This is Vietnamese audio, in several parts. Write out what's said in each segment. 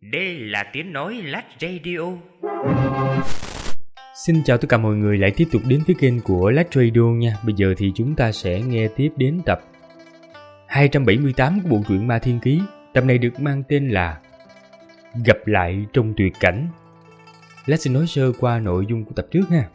Đây là tiếng nói Lách Radio. Xin chào tất cả mọi người lại tiếp tục đến với kênh của Lách Radio nha. Bây giờ thì chúng ta sẽ nghe tiếp đến tập 278 của bộ truyện Ma Thiên Ký. Tập này được mang tên là Gặp lại trong tuyệt cảnh. Lách xin nói sơ qua nội dung của tập trước ha.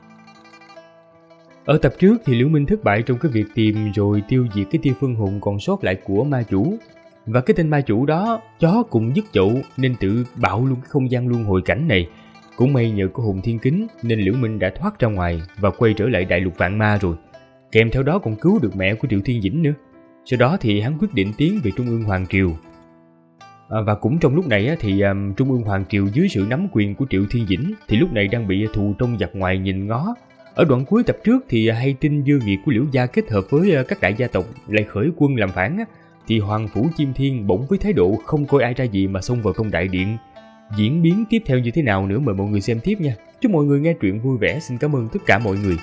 Ở tập trước thì Liễu Minh thất bại trong cái việc tìm rồi tiêu diệt cái tia phân hồn còn sót lại của ma chủ. Và cái tên ma chủ đó, chó cùng dứt chậu nên tự bạo luôn cái không gian luân hồi cảnh này. Cũng may nhờ có hồn thiên kính nên Liễu Minh đã thoát ra ngoài và quay trở lại đại lục vạn ma rồi. Kèm theo đó còn cứu được mẹ của Triệu Thiên Dĩnh nữa. Sau đó thì hắn quyết định tiến về Trung ương Hoàng Triều. Và cũng trong lúc này thì Trung ương Hoàng Triều dưới sự nắm quyền của Triệu Thiên Dĩnh thì lúc này đang bị thù trong giặc ngoài nhìn ngó. Ở đoạn cuối tập trước thì hay tin dư việc của Liễu gia kết hợp với các đại gia tộc lại khởi quân làm phản thì Hoàng Phủ Chim Thiên bỗng với thái độ không coi ai ra gì mà xông vào trong đại điện. Diễn biến tiếp theo như thế nào nữa mời mọi người xem tiếp nha. Chúc mọi người nghe truyện vui vẻ. Xin cảm ơn tất cả mọi người.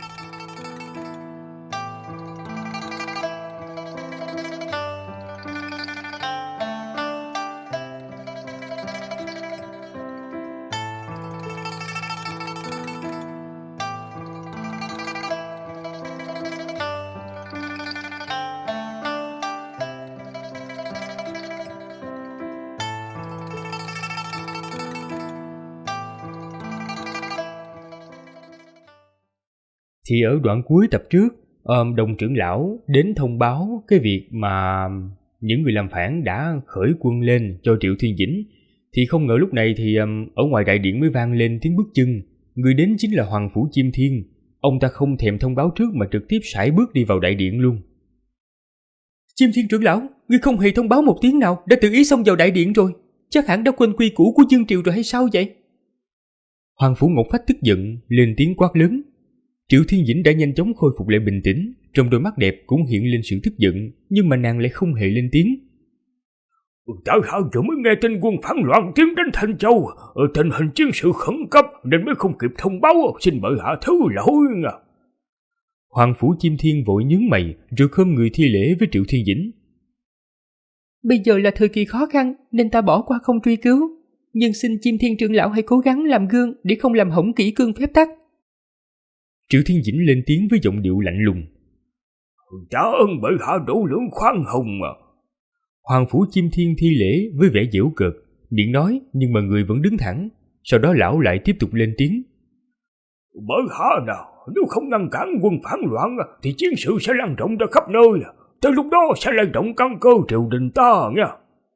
Thì ở đoạn cuối tập trước, đồng trưởng lão đến thông báo cái việc mà những người làm phản đã khởi quân lên cho Triệu Thiên Dĩnh. Thì không ngờ lúc này thì ở ngoài đại điện mới vang lên tiếng bước chân. Người đến chính là Hoàng Phủ Chim Thiên. Ông ta không thèm thông báo trước mà trực tiếp sải bước đi vào đại điện luôn. Chim Thiên trưởng lão, ngươi không hề thông báo một tiếng nào đã tự ý xông vào đại điện rồi. Chắc hẳn đã quên quy củ của Dương Triều rồi hay sao vậy? Hoàng Phủ Ngọc Phách tức giận lên tiếng quát lớn. Triệu Thiên Dĩnh đã nhanh chóng khôi phục lại bình tĩnh, trong đôi mắt đẹp cũng hiện lên sự tức giận, nhưng mà nàng lại không hề lên tiếng. Tại hạ vừa mới nghe tin quân phản loạn tiến đến Thanh Châu, tình hình chiến sự khẩn cấp nên mới không kịp thông báo, xin bệ hạ thứ lỗi nha. Hoàng Phủ Chim Thiên vội nhướng mày, rồi khom người thi lễ với Triệu Thiên Dĩnh. Bây giờ là thời kỳ khó khăn nên ta bỏ qua không truy cứu, nhưng xin Chim Thiên trưởng lão hãy cố gắng làm gương để không làm hỏng kỷ cương phép tắc. Triệu Thiên Dĩnh lên tiếng với giọng điệu lạnh lùng. Trả ơn bệ hạ độ lượng khoan hồng mà. Hoàng Phủ Chim Thiên thi lễ với vẻ giễu cợt, miệng nói nhưng mà người vẫn đứng thẳng. Sau đó lão lại tiếp tục lên tiếng. Bệ hạ nào, nếu không ngăn cản quân phản loạn thì chiến sự sẽ lan rộng ra khắp nơi. Tới lúc đó sẽ lay động căn cơ triều đình ta nha.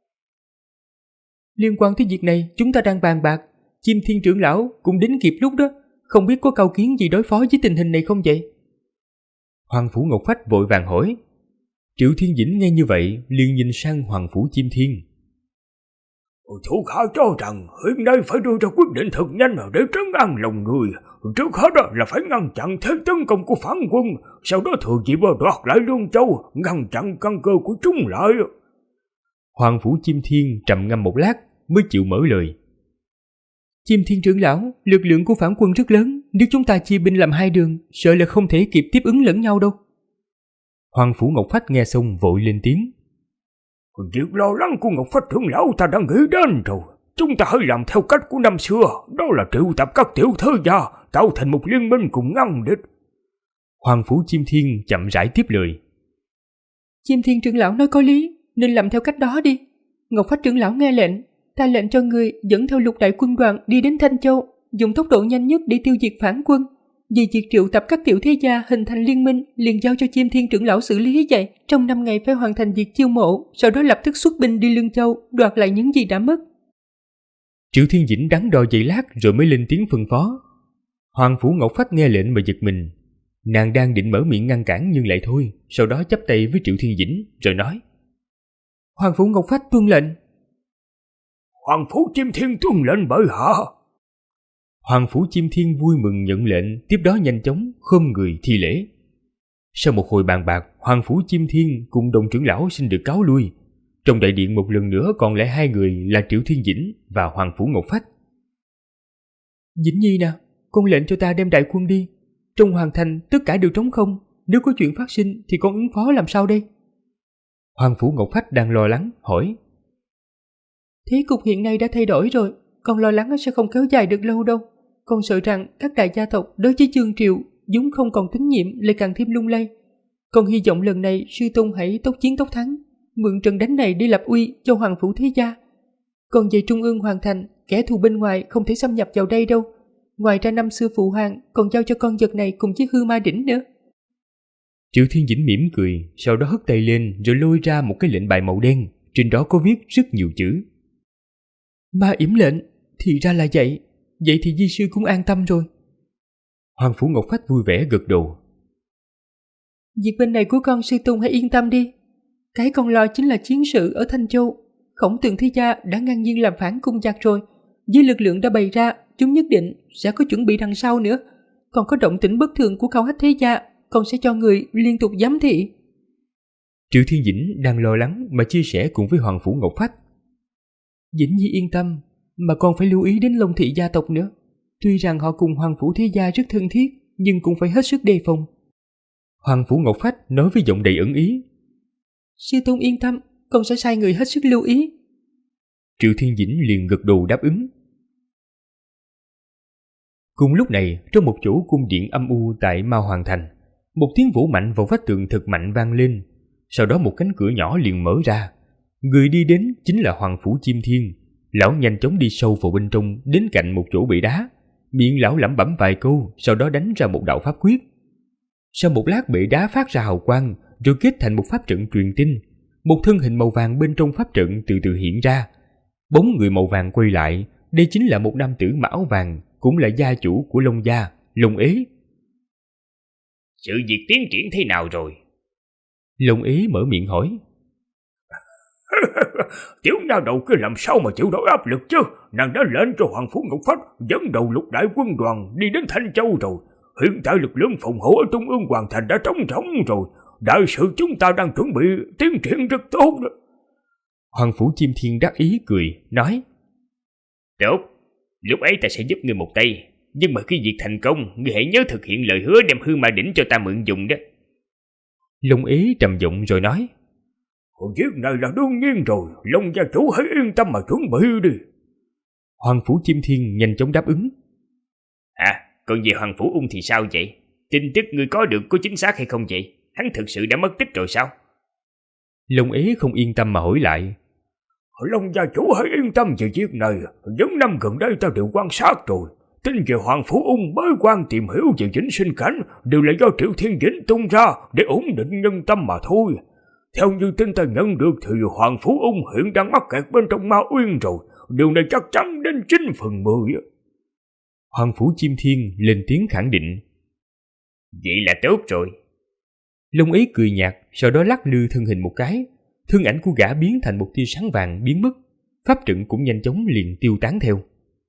Liên quan tới việc này chúng ta đang bàn bạc. Chim Thiên trưởng lão cũng đến kịp lúc đó. Không biết có cao kiến gì đối phó với tình hình này không vậy? Hoàng Phủ Ngọc Phách vội vàng hỏi. Triệu Thiên Dĩnh nghe như vậy liền nhìn sang Hoàng Phủ Chim Thiên. Thủ hạ cho rằng hiện nay phải đưa ra quyết định thật nhanh để trấn an lòng người. Trước hết là phải ngăn chặn thế tấn công của phản quân, sau đó thừa dịp đoạt lại Lương Châu, ngăn chặn căn cơ của chúng lại. Hoàng Phủ Chim Thiên trầm ngâm một lát mới chịu mở lời. Chim Thiên trưởng lão, lực lượng của phản quân rất lớn, nếu chúng ta chia binh làm hai đường, sợ là không thể kịp tiếp ứng lẫn nhau đâu. Hoàng Phủ Ngọc Phách nghe xong vội lên tiếng. Việc lo lắng của Ngọc Phách trưởng lão ta đã nghĩ đến rồi. Chúng ta hãy làm theo cách của năm xưa, đó là triệu tập các tiểu thế gia, tạo thành một liên minh cùng ngăn địch. Hoàng Phủ Chim Thiên chậm rãi tiếp lời. Chim Thiên trưởng lão nói có lý, nên làm theo cách đó đi. Ngọc Phách trưởng lão nghe lệnh. Ta lệnh cho người dẫn theo lục đại quân đoàn đi đến Thanh Châu, dùng tốc độ nhanh nhất để tiêu diệt phản quân. Vì việc triệu tập các tiểu thế gia hình thành liên minh liền giao cho Chim Thiên trưởng lão xử lý vậy. Trong 5 ngày phải hoàn thành việc chiêu mộ, sau đó lập tức xuất binh đi Lương Châu, đoạt lại những gì đã mất. Triệu Thiên Dĩnh đắn đo giây lát rồi mới lên tiếng phân phó. Hoàng Phủ Ngọc Phách nghe lệnh mà giật mình. Nàng đang định mở miệng ngăn cản nhưng lại thôi, sau đó chắp tay với Triệu Thiên Dĩnh rồi nói. Hoàng Phủ Ngọc Phách tuân lệnh. Hoàng Phủ Chim Thiên tuân lệnh bệ hạ. Hoàng Phủ Chim Thiên vui mừng nhận lệnh, tiếp đó nhanh chóng khom người thi lễ. Sau một hồi bàn bạc, Hoàng Phủ Chim Thiên cùng đồng trưởng lão xin được cáo lui. Trong đại điện một lần nữa còn lại hai người là Triệu Thiên Dĩnh và Hoàng Phủ Ngọc Phách. Dĩnh Nhi nào, con lệnh cho ta đem đại quân đi. Trong hoàng thành tất cả đều trống không, nếu có chuyện phát sinh thì con ứng phó làm sao đây? Hoàng Phủ Ngọc Phách đang lo lắng hỏi. Thế cục hiện nay đã thay đổi rồi, con lo lắng sẽ không kéo dài được lâu đâu. Con sợ rằng các đại gia tộc đối với Chương Triệu vốn không còn tín nhiệm lại càng thêm lung lay. Con hy vọng lần này sư tôn hãy tốc chiến tốc thắng, mượn trận đánh này đi lập uy cho Hoàng phủ thế gia. Còn về Trung ương Hoàng thành, kẻ thù bên ngoài không thể xâm nhập vào đây đâu. Ngoài ra năm xưa phụ hoàng còn giao cho con vật này cùng chiếc hư ma đỉnh nữa. Triệu Thiên Dĩnh mỉm cười, sau đó hất tay lên rồi lôi ra một cái lệnh bài màu đen, trên đó có viết rất nhiều chữ. Ma yểm lệnh, thì ra là vậy. Vậy thì di sư cũng an tâm rồi. Hoàng phủ Ngọc Phách vui vẻ gật đầu. Việc bên này của con sư tôn hãy yên tâm đi. Cái con lo chính là chiến sự ở Thanh Châu. Khổng Tường thế gia đã ngang nhiên làm phản cung giặc rồi. Với lực lượng đã bày ra, chúng nhất định sẽ có chuẩn bị đằng sau nữa. Còn có động tĩnh bất thường của Cao Hách thế gia, con sẽ cho người liên tục giám thị. Triệu Thiên Dĩnh đang lo lắng mà chia sẻ cùng với Hoàng phủ Ngọc Phách. Dĩnh Nhi yên tâm, mà con phải lưu ý đến Long thị gia tộc nữa. Tuy rằng họ cùng Hoàng phủ thế gia rất thân thiết, nhưng cũng phải hết sức đề phòng. Hoàng phủ Ngọc Phách nói với giọng đầy ẩn ý. Sư tôn yên tâm, con sẽ sai người hết sức lưu ý. Triệu Thiên Dĩnh liền gật đầu đáp ứng. Cùng lúc này, trong một chỗ cung điện âm u tại Mao Hoàng thành, một tiếng vỗ mạnh vào vách tường thật mạnh vang lên. Sau đó một cánh cửa nhỏ liền mở ra. Người đi đến chính là Hoàng phủ Chiêm Thiên. Lão nhanh chóng đi sâu vào bên trong, đến cạnh một chỗ bệ đá. Miệng lão lẩm bẩm vài câu, sau đó đánh ra một đạo pháp quyết. Sau một lát bệ đá phát ra hào quang, rồi kết thành một pháp trận truyền tin. Một thân hình màu vàng bên trong pháp trận từ từ hiện ra. Bóng người màu vàng quay lại, đây chính là một nam tử mặc áo vàng, cũng là gia chủ của Long gia, Long Ế. Sự việc tiến triển thế nào rồi? Long Ế mở miệng hỏi. Tiểu nha đầu kia làm sao mà chịu nổi áp lực chứ? Nàng đã lệnh cho Hoàng phủ Ngọc Phách dẫn đầu lục đại quân đoàn đi đến Thanh Châu rồi. Hiện tại lực lượng phòng hộ ở Trung ương Hoàng thành đã trống rỗng rồi. Đại sự chúng ta đang chuẩn bị tiến triển rất tốt đó. Hoàng phủ Chiêm Thiên đắc ý cười, nói. Tốt, lúc ấy ta sẽ giúp ngươi một tay. Nhưng mà khi việc thành công, ngươi hãy nhớ thực hiện lời hứa đem hư ma đỉnh cho ta mượn dùng đó. Long Ế trầm giọng rồi nói. Việc này là đương nhiên rồi, Long gia chủ hãy yên tâm mà chuẩn bị đi. Hoàng phủ Chiêm Thiên nhanh chóng đáp ứng. Còn về Hoàng phủ Ung thì sao vậy? Tin tức ngươi có được có chính xác hay không vậy? Hắn thực sự đã mất tích rồi sao? Long Ế không yên tâm mà hỏi lại. Long gia chủ hãy yên tâm về việc này, những năm gần đây ta đều quan sát rồi. Tin về Hoàng phủ Ung bới quan tìm hiểu về Vĩnh Sinh Cảnh đều là do Triệu Thiên Dĩnh tung ra để ổn định nhân tâm mà thôi. Theo như tin ta nhận được thì Hoàng phủ Ung hiện đang mắc kẹt bên trong Ma Uyên rồi. Điều này chắc chắn đến 9/10. Hoàng phủ Chiêm Thiên lên tiếng khẳng định. Vậy là tốt rồi. Long Ế cười nhạt, sau đó lắc lư thân hình một cái. Thân ảnh của gã biến thành một tia sáng vàng biến mất. Pháp trận cũng nhanh chóng liền tiêu tán theo.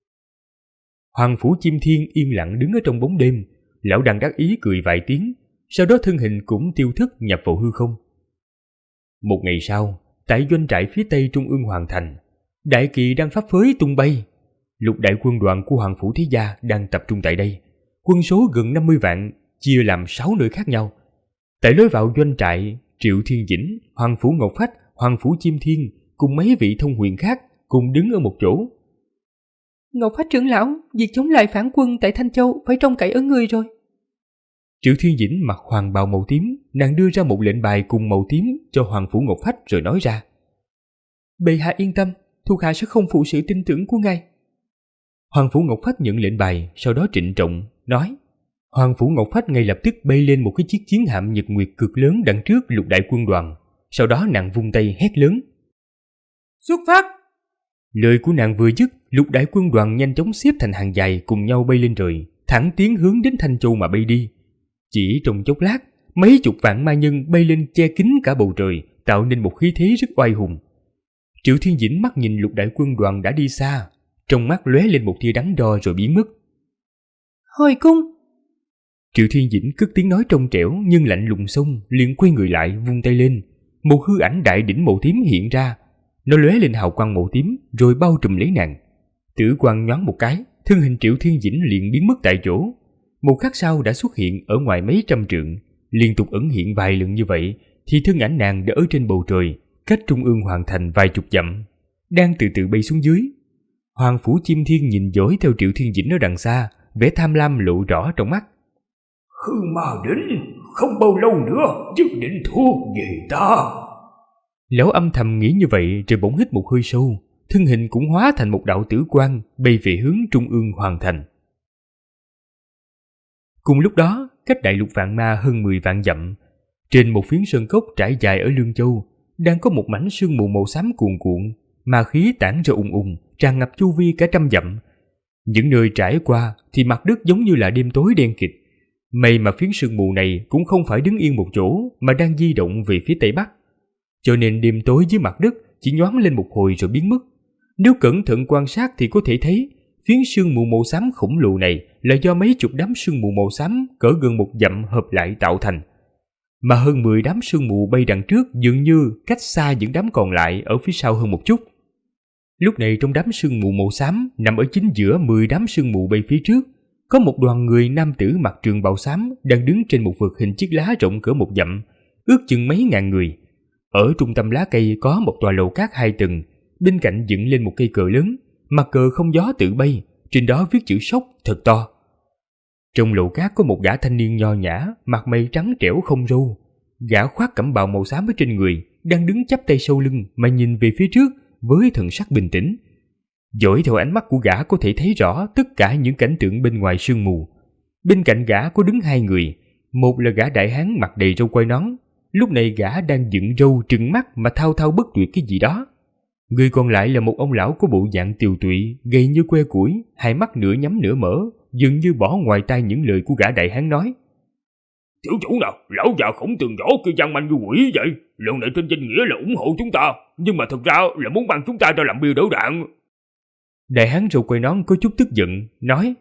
Hoàng phủ Chiêm Thiên yên lặng đứng ở trong bóng đêm. Lão đang đắc ý cười vài tiếng, sau đó thân hình cũng tiêu thất nhập vào hư không. Một ngày sau, tại doanh trại phía tây Trung ương Hoàng thành, đại kỳ đang pháp phới tung bay. Lục đại quân đoàn của Hoàng phủ thế gia đang tập trung tại đây. Quân số gần 50 vạn, chia làm 6 nơi khác nhau. Tại lối vào doanh trại, Triệu Thiên Dĩnh, Hoàng phủ Ngọc Phách, Hoàng phủ Chiêm Thiên cùng mấy vị thông huyền khác cùng đứng ở một chỗ. Ngọc Phách trưởng lão, việc chống lại phản quân tại Thanh Châu phải trông cậy ở ngươi rồi. Triệu Thiên Dĩnh mặc hoàng bào màu tím, nàng đưa ra một lệnh bài cùng màu tím cho Hoàng phủ Ngọc Phách rồi nói ra. Bệ hạ yên tâm, thuộc hạ sẽ không phụ sự tin tưởng của ngài. Hoàng phủ Ngọc Phách nhận lệnh bài, sau đó trịnh trọng nói. Hoàng phủ Ngọc Phách ngay lập tức bay lên một cái chiếc chiến hạm nhật nguyệt cực lớn đằng trước lục đại quân đoàn. Sau đó nàng vung tay hét lớn. Xuất phát! Lời của nàng vừa dứt, lục đại quân đoàn nhanh chóng xếp thành hàng dài cùng nhau bay lên trời, thẳng tiến hướng đến Thanh Châu mà bay đi. Chỉ trong chốc lát, mấy chục vạn ma nhân bay lên che kín cả bầu trời, tạo nên một khí thế rất oai hùng. Triệu Thiên Dĩnh mắt nhìn lục đại quân đoàn đã đi xa, trong mắt lóe lên một tia đắn đo rồi biến mất. Hồi cung! Triệu Thiên Dĩnh cất tiếng nói trong trẻo nhưng lạnh lùng xong, liền quay người lại vung tay lên. Một hư ảnh đại đỉnh màu tím hiện ra, nó lóe lên hào quang màu tím rồi bao trùm lấy nàng. Tử quang nhoáng một cái, thân hình Triệu Thiên Dĩnh liền biến mất tại chỗ. Một khắc sau đã xuất hiện ở ngoài mấy trăm trượng, liên tục ẩn hiện vài lần như vậy thì thân ảnh nàng đã ở trên bầu trời, cách Trung ương Hoàng thành vài chục dặm. đang từ từ bay xuống dưới. Hoàng Phủ Chim Thiên nhìn dõi theo Triệu Thiên Dĩnh ở đằng xa, vẻ tham lam lộ rõ trong mắt. Hư Ma Đỉnh không bao lâu nữa nhất định thua về ta. Lão âm thầm nghĩ như vậy rồi bỗng hít một hơi sâu, thân hình cũng hóa thành một đạo tử quang bay về hướng trung ương hoàng thành. Cùng lúc đó, cách Đại Lục Vạn Ma hơn 10 vạn dặm, trên một phiến sơn cốc trải dài ở Lương Châu, đang có một mảnh sương mù màu xám cuồn cuộn, ma khí tản ra ùng ùng, tràn ngập chu vi cả trăm dặm. Những nơi trải qua thì mặt đất giống như là đêm tối đen kịt. May mà phiến sương mù này cũng không phải đứng yên một chỗ mà đang di động về phía tây bắc, cho nên đêm tối dưới mặt đất chỉ nhoáng lên một hồi rồi biến mất. Nếu cẩn thận quan sát thì có thể thấy phiến sương mù màu xám khổng lồ này là do mấy chục đám sương mù màu xám cỡ gần một dặm hợp lại tạo thành. Mà hơn 10 đám sương mù bay đằng trước dường như cách xa những đám còn lại ở phía sau hơn một chút. Lúc này trong đám sương mù màu xám, nằm ở chính giữa 10 đám sương mù bay phía trước, có một đoàn người nam tử mặc trường bào xám đang đứng trên một vực hình chiếc lá rộng cỡ một dặm, ước chừng mấy ngàn người. Ở trung tâm lá cây có một tòa lầu cát 2 tầng, bên cạnh dựng lên một cây cờ lớn, mặt cờ không gió tự bay, trên đó viết chữ Sóc thật to. Trong lầu cát có một gã thanh niên nho nhã, mặt mày trắng trẻo không râu. Gã khoác cẩm bào màu xám ở trên người, đang đứng chắp tay sau lưng mà nhìn về phía trước với thần sắc bình tĩnh. Dõi theo ánh mắt của gã có thể thấy rõ tất cả những cảnh tượng bên ngoài sương mù. Bên cạnh gã có đứng 2 người, một là gã đại hán mặt đầy râu quai nón, lúc này gã đang dựng râu trừng mắt mà thao thao bất tuyệt cái gì đó. Người còn lại là một ông lão có bộ dạng tiều tụy, gầy như que củi, hai mắt nửa nhắm nửa mở, dường như bỏ ngoài tai những lời của gã đại hán nói. Tiểu chủ nào, lão già khổng tường võ kia gian manh như quỷ vậy. Lần này trên danh nghĩa là ủng hộ chúng ta, nhưng mà thực ra là muốn mang chúng ta ra làm bia đỡ đạn. Đại hán râu quai nón có chút tức giận, nói.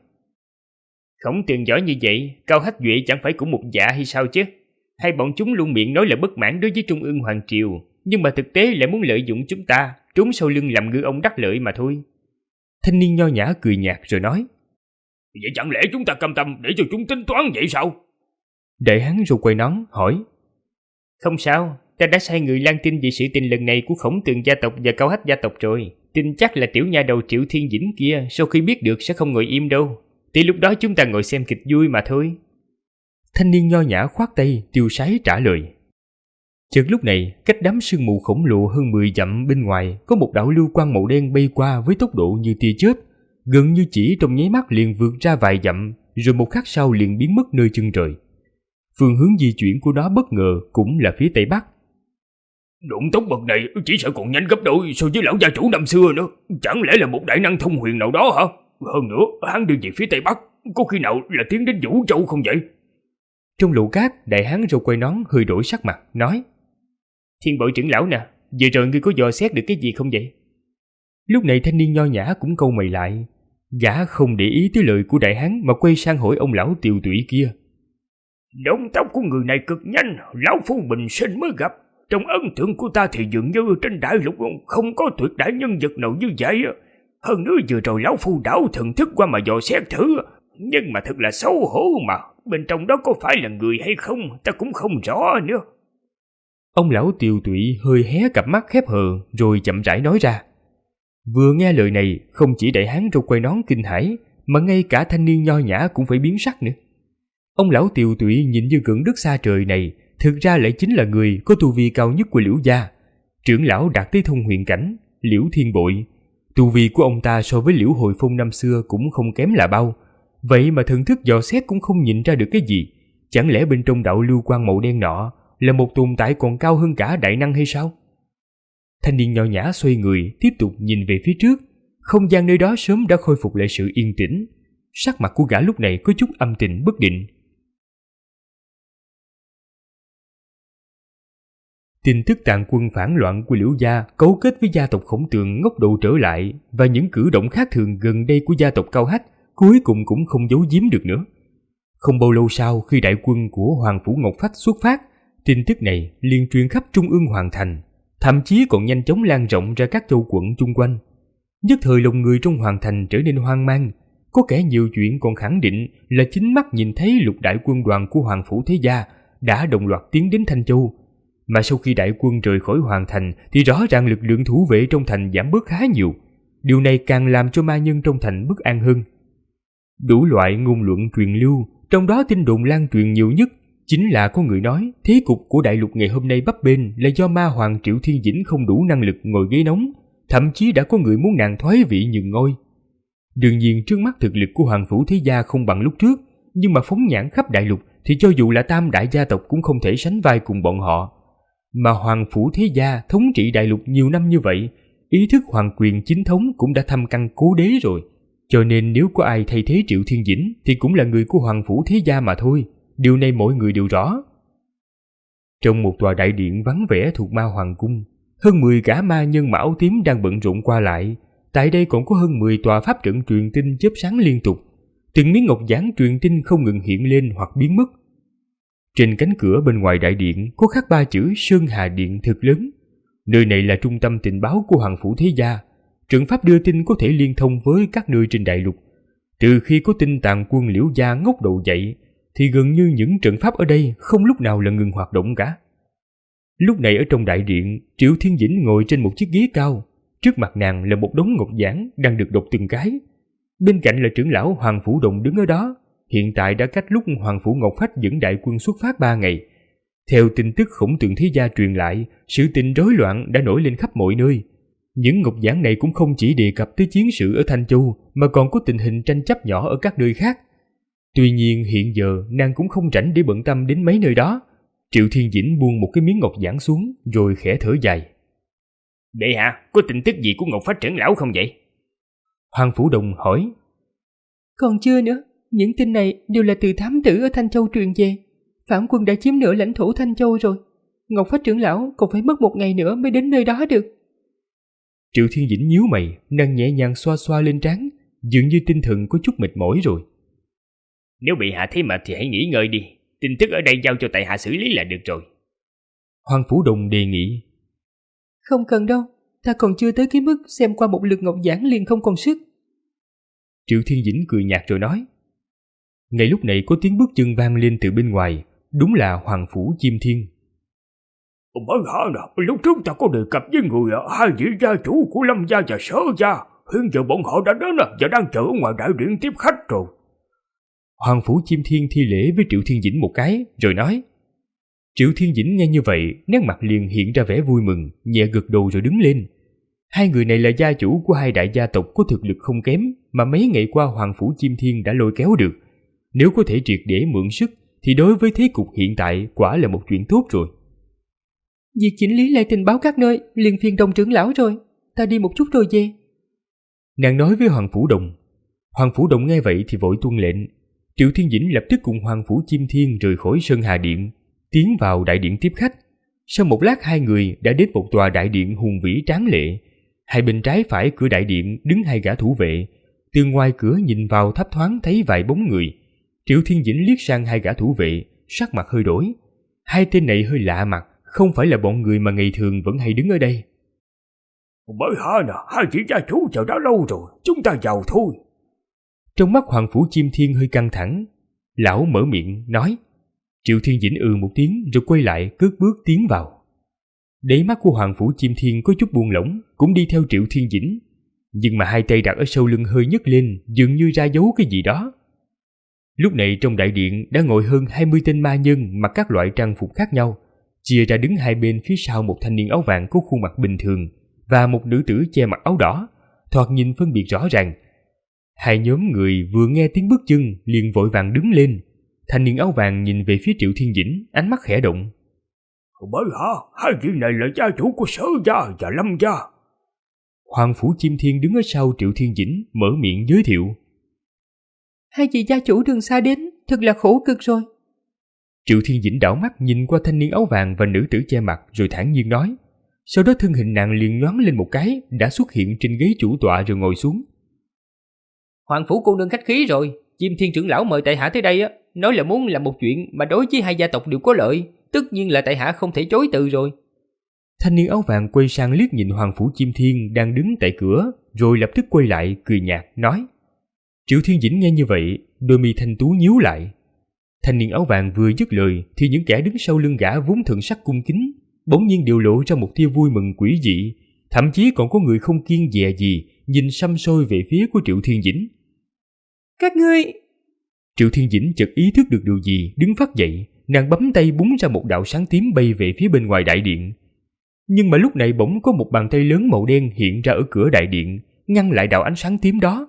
Khổng Tường Võ như vậy, Cao Hách Duệ chẳng phải cũng một dạ hay sao chứ? Hai bọn chúng luôn miệng nói là bất mãn đối với Trung ương Hoàng Triều, nhưng mà thực tế lại muốn lợi dụng chúng ta, trốn sau lưng làm ngư ông đắc lợi mà thôi. Thanh niên nho nhã cười nhạt rồi nói. Vậy chẳng lẽ chúng ta cam tâm để cho chúng tính toán vậy sao? Đại hán râu quai nón hỏi. Không sao, ta đã sai người lan tin về sự tình lần này của Khổng Tường gia tộc và Cao Hách gia tộc rồi. Tin chắc là tiểu nha đầu Triệu Thiên Dĩnh kia sau khi biết được sẽ không ngồi im đâu. Thì lúc đó chúng ta ngồi xem kịch vui mà thôi. Thanh niên nho nhã khoát tay tiêu sái trả lời. Chợt lúc này, cách đám sương mù khổng lồ hơn 10 dặm bên ngoài có một đạo lưu quang màu đen bay qua với tốc độ như tia chớp, gần như chỉ trong nháy mắt liền vượt ra vài dặm, rồi một khắc sau liền biến mất nơi chân trời. Phương hướng di chuyển của nó bất ngờ cũng là phía tây bắc. Đụng tốc bậc này chỉ sợ còn nhanh gấp đôi so với lão gia chủ năm xưa nữa. Chẳng lẽ là một đại năng thông huyền nào đó hả? Hơn nữa, hắn đi về phía tây bắc, có khi nào là tiến đến Vũ Châu không vậy? Trong lũ cát, đại hán râu quai nón hơi đổi sắc mặt, nói. Thiên Bội trưởng lão nè, vừa rồi ngươi có dò xét được cái gì không vậy? Lúc này thanh niên nho nhã cũng câu mày lại. Gã không để ý tới lời của đại hán mà quay sang hỏi ông lão tiều tụy kia. Động tóc của người này cực nhanh, lão phu bình sinh mới gặp. Trong ấn tượng của ta thì dường như trên đại lục không có tuyệt đại nhân vật nào như vậy. Hơn nữa vừa rồi lão phu đảo thần thức qua mà dò xét thử, nhưng mà thật là xấu hổ mà. Bên trong đó có phải là người hay không ta cũng không rõ nữa. Ông lão tiều tụy hơi hé cặp mắt khép hờ rồi chậm rãi nói ra. Vừa nghe lời này, không chỉ đại hán râu quai nón kinh hãi, mà ngay cả thanh niên nho nhã cũng phải biến sắc nữa. Ông lão tiều tụy nhìn như gần đất xa trời này, thực ra lại chính là người có tu vi cao nhất của Liễu gia, trưởng lão đạt tới thông huyền cảnh, Liễu Thiên Bội. Tu vi của ông ta so với Liễu Hồi Phong năm xưa cũng không kém là bao, vậy mà thần thức dò xét cũng không nhìn ra được cái gì. Chẳng lẽ bên trong đạo lưu quang màu đen nọ là một tồn tại còn cao hơn cả đại năng hay sao? Thanh niên nho nhã xoay người tiếp tục nhìn về phía trước, không gian nơi đó sớm đã khôi phục lại sự yên tĩnh. Sắc mặt của gã lúc này có chút âm tình bất định. Tin tức tàn quân phản loạn của Liễu gia cấu kết với gia tộc Khổng Tường ngóc đầu trở lại và những cử động khác thường gần đây của gia tộc Cao Hách cuối cùng cũng không giấu giếm được nữa. Không bao lâu sau, khi đại quân của Hoàng Phủ Ngọc Phách xuất phát, tin tức này liền truyền khắp trung ương hoàng thành, thậm chí còn nhanh chóng lan rộng ra các châu quận chung quanh. Nhất thời lòng người trong hoàng thành trở nên hoang mang, có kẻ nhiều chuyện còn khẳng định là chính mắt nhìn thấy lục đại quân đoàn của Hoàng Phủ Thế Gia đã đồng loạt tiến đến Thanh Châu, Mà sau khi đại quân rời khỏi hoàng thành thì rõ ràng lực lượng thủ vệ trong thành giảm bớt khá nhiều. Điều này càng làm cho ma nhân trong thành bất an hơn. Đủ loại ngôn luận truyền lưu, trong đó tin đồn lan truyền nhiều nhất chính là có người nói thế cục của đại lục ngày hôm nay bấp bênh là do ma hoàng Triệu Thiên Dĩnh không đủ năng lực ngồi ghế nóng, thậm chí đã có người muốn nàng thoái vị nhường ngôi. Đương nhiên trước mắt thực lực của Hoàng Phủ Thế Gia không bằng lúc trước, nhưng mà phóng nhãn khắp đại lục thì cho dù là tam đại gia tộc cũng không thể sánh vai cùng bọn họ. Mà Hoàng Phủ Thế Gia thống trị đại lục nhiều năm như vậy, ý thức hoàng quyền chính thống cũng đã thâm căn cố đế rồi. Cho nên nếu có ai thay thế Triệu Thiên Dĩnh thì cũng là người của Hoàng Phủ Thế Gia mà thôi. Điều này mọi người đều rõ. Trong một tòa đại điện vắng vẻ thuộc Ma Hoàng Cung, hơn 10 gã ma nhân áo tím đang bận rộn qua lại. Tại đây còn có hơn 10 tòa pháp trận truyền tinh chớp sáng liên tục. Từng miếng ngọc giản truyền tinh không ngừng hiện lên hoặc biến mất. Trên cánh cửa bên ngoài đại điện có khắc 3 chữ Sơn Hà Điện thật lớn. Nơi này là trung tâm tình báo của Hoàng Phủ Thế Gia. Trận pháp đưa tin có thể liên thông với các nơi trên đại lục. Từ khi có tin tàn quân Liễu Gia ngóc đầu dậy thì gần như những trận pháp ở đây không lúc nào là ngừng hoạt động cả. Lúc này ở trong đại điện, Triệu Thiên Dĩnh ngồi trên một chiếc ghế cao. Trước mặt nàng là một đống ngọc giản đang được đọc từng cái. Bên cạnh là trưởng lão Hoàng Phủ Đồng đứng ở đó. Hiện tại đã cách lúc Hoàng Phủ Ngọc Phách dẫn đại quân xuất phát 3 ngày. Theo tin tức Khổng Tường Thế Gia truyền lại, sự tình rối loạn đã nổi lên khắp mọi nơi. Những ngọc giản này cũng không chỉ đề cập tới chiến sự ở Thanh Châu, mà còn có tình hình tranh chấp nhỏ ở các nơi khác. Tuy nhiên hiện giờ nàng cũng không rảnh để bận tâm đến mấy nơi đó. Triệu Thiên Dĩnh buông một cái miếng ngọc giản xuống rồi khẽ thở dài. Bệ hạ, có tin tức gì của Ngọc Phách trưởng lão không vậy? Hoàng Phủ Đồng hỏi. Còn chưa nữa, những tin này đều là từ thám tử ở Thanh Châu truyền về. Phản quân đã chiếm nửa lãnh thổ Thanh Châu rồi. Ngọc Phách trưởng lão còn phải mất 1 ngày nữa mới đến nơi đó được. Triệu Thiên Dĩnh nhíu mày, nàng nhẹ nhàng xoa xoa lên trán, dường như tinh thần có chút mệt mỏi rồi. Nếu bị hạ thấy mệt thì hãy nghỉ ngơi đi. Tin tức ở đây giao cho tại hạ xử lý là được rồi. Hoàng Phủ Đồng đề nghị. Không cần đâu, ta còn chưa tới cái mức xem qua một lượt ngọc giản liền không còn sức. Triệu Thiên Dĩnh cười nhạt rồi nói. Ngay lúc này có tiếng bước chân vang lên từ bên ngoài, đúng là Hoàng Phủ Chiêm Thiên. Bởi hạ nè, lúc trước ta có đề cập với người 2 vị gia chủ của Lâm gia và Sở gia. Hiện giờ bọn họ đã đến và đang chờ ở ngoài đại điện tiếp khách rồi. Hoàng Phủ Chiêm Thiên thi lễ với Triệu Thiên Dĩnh một cái rồi nói. Triệu Thiên Dĩnh nghe như vậy, nét mặt liền hiện ra vẻ vui mừng, nhẹ gật đầu rồi đứng lên. Hai người này là gia chủ của 2 đại gia tộc có thực lực không kém mà mấy ngày qua Hoàng Phủ Chiêm Thiên đã lôi kéo được. Nếu có thể triệt để mượn sức thì đối với thế cục hiện tại quả là một chuyện tốt rồi. Việc chỉnh lý lại tình báo các nơi liền phiền Đồng trưởng lão rồi. Ta đi một chút rồi về. Nàng nói với Hoàng Phủ Đồng. Hoàng Phủ Đồng nghe vậy thì vội tuân lệnh. Triệu Thiên Dĩnh lập tức cùng Hoàng Phủ Chiêm Thiên rời khỏi Sơn Hà Điện, tiến vào đại điện tiếp khách. Sau một lát hai người đã đến một tòa đại điện hùng vĩ tráng lệ. Hai bên trái phải cửa đại điện đứng 2 gã thủ vệ. Từ ngoài cửa nhìn vào thấp thoáng thấy vài bóng người. Triệu Thiên Dĩnh liếc sang 2 gã thủ vệ, sắc mặt hơi đổi. 2 tên này hơi lạ mặt, không phải là bọn người mà ngày thường vẫn hay đứng ở đây. Bởi hạ nè, 2 vị gia chủ chờ đã lâu rồi, chúng ta vào thôi. Trong mắt Hoàng Phủ Chiêm Thiên hơi căng thẳng. Lão mở miệng nói. Triệu Thiên Dĩnh một tiếng rồi quay lại cất bước tiến vào. Đáy mắt của Hoàng Phủ Chiêm Thiên có chút buông lỏng, cũng đi theo Triệu Thiên Dĩnh. Nhưng mà 2 tay đặt ở sau lưng hơi nhấc lên, dường như ra dấu cái gì đó. Lúc này trong đại điện đã ngồi hơn 20 tên ma nhân mặc các loại trang phục khác nhau, chia ra đứng 2 bên phía sau một thanh niên áo vàng có khuôn mặt bình thường và một nữ tử che mặc áo đỏ, thoạt nhìn phân biệt rõ ràng. 2 nhóm người vừa nghe tiếng bước chân liền vội vàng đứng lên. Thanh niên áo vàng nhìn về phía Triệu Thiên Dĩnh, ánh mắt khẽ động. Bởi hạ, 2 vị này là gia chủ của Sở gia và Lâm gia. Hoàng Phủ Chiêm Thiên đứng ở sau Triệu Thiên Dĩnh mở miệng giới thiệu. 2 vị gia chủ đường xa đến, thật là khổ cực rồi. Triệu Thiên Dĩnh đảo mắt nhìn qua thanh niên áo vàng và nữ tử che mặt rồi thản nhiên nói. Sau đó thân hình nàng liền nhoáng lên một cái, đã xuất hiện trên ghế chủ tọa rồi ngồi xuống. Hoàng Phủ cô nương khách khí rồi. Chiêm Thiên trưởng lão mời tại hạ tới đây nói là muốn làm một chuyện mà đối với 2 gia tộc đều có lợi, tất nhiên là tại hạ không thể chối từ rồi. Thanh niên áo vàng quay sang liếc nhìn Hoàng Phủ Chiêm Thiên đang đứng tại cửa, rồi lập tức quay lại cười nhạt nói. Triệu Thiên Dĩnh nghe như vậy, đôi mi thanh tú nhíu lại. Thanh niên áo vàng vừa dứt lời thì những kẻ đứng sau lưng gã vốn thần sắc cung kính, bỗng nhiên đều lộ ra một tia vui mừng quỷ dị, thậm chí còn có người không kiêng dè gì nhìn săm soi về phía của Triệu Thiên Dĩnh. Các ngươi... Triệu Thiên Dĩnh chợt ý thức được điều gì, đứng phát dậy, nàng bấm tay búng ra một đạo sáng tím bay về phía bên ngoài đại điện. Nhưng mà lúc này bỗng có một bàn tay lớn màu đen hiện ra ở cửa đại điện, ngăn lại đạo ánh sáng tím đó.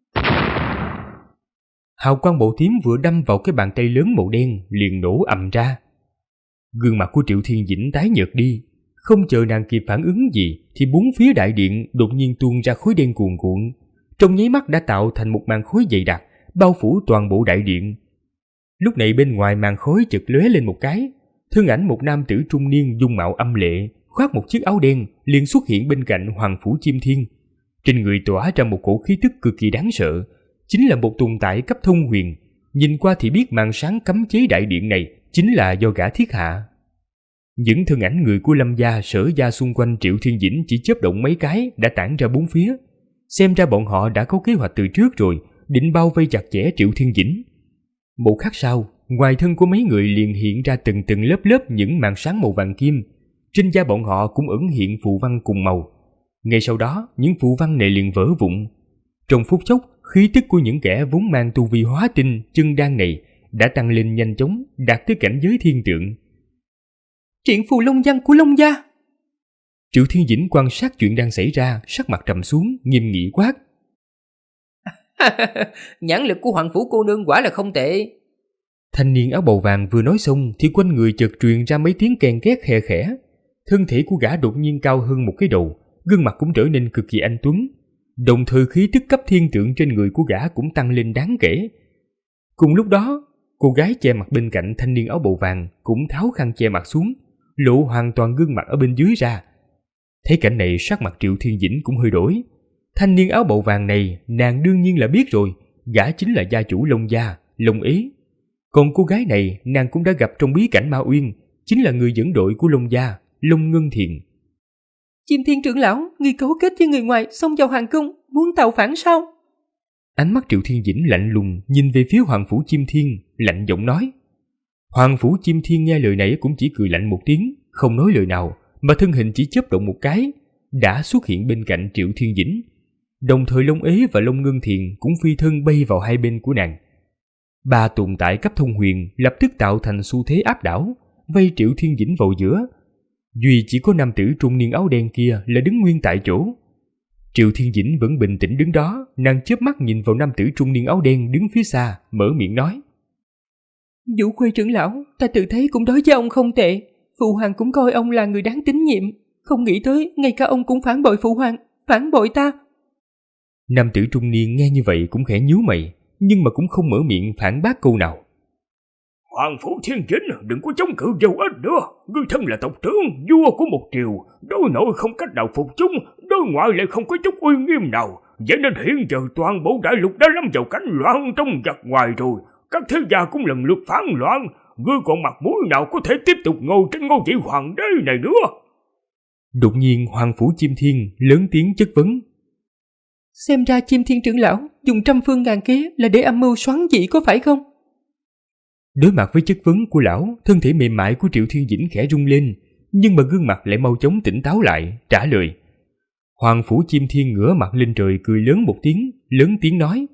Hào quang màu tím vừa đâm vào cái bàn tay lớn màu đen liền nổ ầm ra. Gương mặt của Triệu Thiên Dĩnh tái nhợt đi, không chờ nàng kịp phản ứng gì thì bốn phía đại điện đột nhiên tuôn ra khói đen cuồn cuộn, trong nháy mắt đã tạo thành một màn khói dày đặc bao phủ toàn bộ đại điện. Lúc này bên ngoài màn khói chợt lóe lên một cái, thân ảnh một nam tử trung niên dung mạo âm lệ, khoác một chiếc áo đen liền xuất hiện bên cạnh Hoàng Phủ Chiêm Thiên. Trên người tỏa ra một cổ khí tức cực kỳ đáng sợ, chính là một tồn tại cấp thông huyền. Nhìn qua thì biết màn sáng cấm chế đại điện này chính là do gã thiết hạ. Những thân ảnh người của Lâm gia, Sở gia xung quanh Triệu Thiên Dĩnh chỉ chớp động mấy cái đã tản ra bốn phía. Xem ra bọn họ đã có kế hoạch từ trước rồi, định bao vây chặt chẽ Triệu Thiên Dĩnh. Một khắc sau, ngoài thân của mấy người liền hiện ra từng lớp lớp những màn sáng màu vàng kim. Trên da bọn họ cũng ẩn hiện phù văn cùng màu. Ngay sau đó, những phù văn này liền vỡ vụn. Trong phút chốc, khí tức của những kẻ vốn mang tu vi hóa tinh chân đan này đã tăng lên nhanh chóng, đạt tới cảnh giới thiên tượng. Triển phù long văn của Long gia. Triệu Thiên Dĩnh quan sát chuyện đang xảy ra, sắc mặt trầm xuống, nghiêm nghị quát. Nhãn lực của Hoàng Phủ cô nương quả là không tệ. Thanh niên áo bào vàng vừa nói xong thì quanh người chợt truyền ra mấy tiếng kèn két khe khẽ. Thân thể của gã đột nhiên cao hơn một cái đầu, gương mặt cũng trở nên cực kỳ anh tuấn. Đồng thời khí tức cấp thiên tượng trên người của gã cũng tăng lên đáng kể. Cùng lúc đó, cô gái che mặt bên cạnh thanh niên áo bào vàng cũng tháo khăn che mặt xuống, lộ hoàn toàn gương mặt ở bên dưới ra. Thấy cảnh này, sắc mặt Triệu Thiên Dĩnh cũng hơi đổi. Thanh niên áo bào vàng này nàng đương nhiên là biết rồi, gã chính là gia chủ Long gia, Long Ý. Còn cô gái này nàng cũng đã gặp trong bí cảnh Ma Uyên, chính là người dẫn đội của Long gia, Long Ngân Thiền. Chiêm Thiên trưởng lão, ngươi cấu kết với người ngoài xông vào hoàng cung, muốn tạo phản sao? Ánh mắt Triệu Thiên Dĩnh lạnh lùng nhìn về phía Hoàng Phủ Chiêm Thiên, lạnh giọng nói. Hoàng Phủ Chiêm Thiên nghe lời này cũng chỉ cười lạnh một tiếng, không nói lời nào, mà thân hình chỉ chớp động một cái, đã xuất hiện bên cạnh Triệu Thiên Dĩnh. Đồng thời Long Ế và Long Ngân Thiền cũng phi thân bay vào hai bên của nàng. Ba tồn tại cấp thông huyền lập tức tạo thành xu thế áp đảo, vây Triệu Thiên Dĩnh vào giữa. Duy chỉ có nam tử trung niên áo đen kia là đứng nguyên tại chỗ. Triệu Thiên Dĩnh vẫn bình tĩnh đứng đó, nàng chớp mắt nhìn vào nam tử trung niên áo đen đứng phía xa, mở miệng nói. Vũ Khuê trưởng lão, ta tự thấy cũng đối với ông không tệ. Phụ hoàng cũng coi ông là người đáng tín nhiệm. Không nghĩ tới, ngay cả ông cũng phản bội phụ hoàng, phản bội ta. Nam tử trung niên nghe như vậy cũng khẽ nhíu mày, nhưng mà cũng không mở miệng phản bác câu nào. Hoàng Phủ Thiên Dĩnh, đừng có chống cự vô ích nữa. Ngươi thân là tộc trưởng, vua của một triều, đối nội không cách nào phục chúng, đối ngoại lại không có chút uy nghiêm nào. Vậy nên hiện giờ toàn bộ đại lục đã lâm vào cảnh loạn trong giặc ngoài rồi. Các thế gia cũng lần lượt phản loạn. Ngươi còn mặt mũi nào có thể tiếp tục ngồi trên ngôi vị hoàng đế này nữa? Đột nhiên Hoàng Phủ Chiêm Thiên lớn tiếng chất vấn. Xem ra Chiêm Thiên trưởng lão dùng trăm phương ngàn kế là để âm mưu xoắn dị có phải không? Đối mặt với chất vấn của lão, thân thể mềm mại của Triệu Thiên Dĩnh khẽ rung lên, nhưng mà gương mặt lại mau chóng tỉnh táo lại, trả lời. Hoàng Phủ Chiêm Thiên ngửa mặt lên trời cười lớn một tiếng, lớn tiếng nói.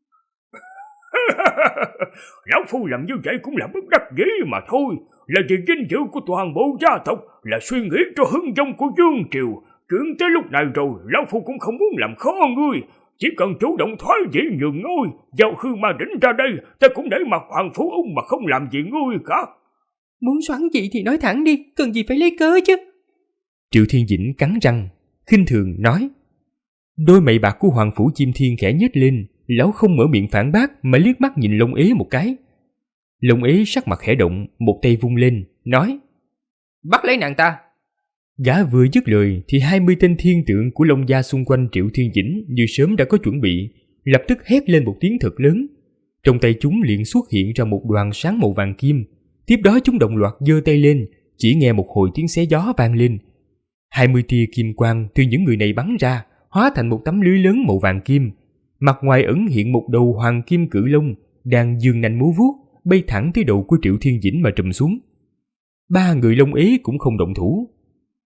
Lão phu làm như vậy cũng là bất đắc dĩ mà thôi, là vì vinh dự của toàn bộ gia tộc, là suy nghĩ cho hưng vong của vương triều. Chuyện tới lúc này rồi, lão phu cũng không muốn làm khó ngươi, chỉ cần chủ động thoái vị nhường ngôi, giao Hư Ma Đỉnh ra đây, ta cũng để mặc Hoàng Phủ Ung mà không làm gì ngươi cả. Muốn xoắn dị thì nói thẳng đi, cần gì phải lấy cớ chứ? Triệu Thiên Dĩnh cắn răng, khinh thường nói. Đôi mày bạc của Hoàng Phủ Chiêm Thiên khẽ nhếch lên, lão không mở miệng phản bác mà liếc mắt nhìn Long Ế một cái. Long Ế sắc mặt khẽ động, một tay vung lên, nói. Bắt lấy nàng ta. Gã vừa dứt lời thì 20 tên thiên tượng của Long gia xung quanh Triệu Thiên Dĩnh như sớm đã có chuẩn bị, lập tức hét lên một tiếng thật lớn. Trong tay chúng liền xuất hiện ra một đoàn sáng màu vàng kim. Tiếp đó chúng đồng loạt giơ tay lên, chỉ nghe một hồi tiếng xé gió vang lên. 20 tia kim quang từ những người này bắn ra, hóa thành một tấm lưới lớn màu vàng kim. Mặt ngoài ẩn hiện một đầu hoàng kim cự long đang giương nanh múa vuốt, bay thẳng tới đầu của Triệu Thiên Dĩnh mà trùm xuống. Ba người Long Ế cũng không động thủ,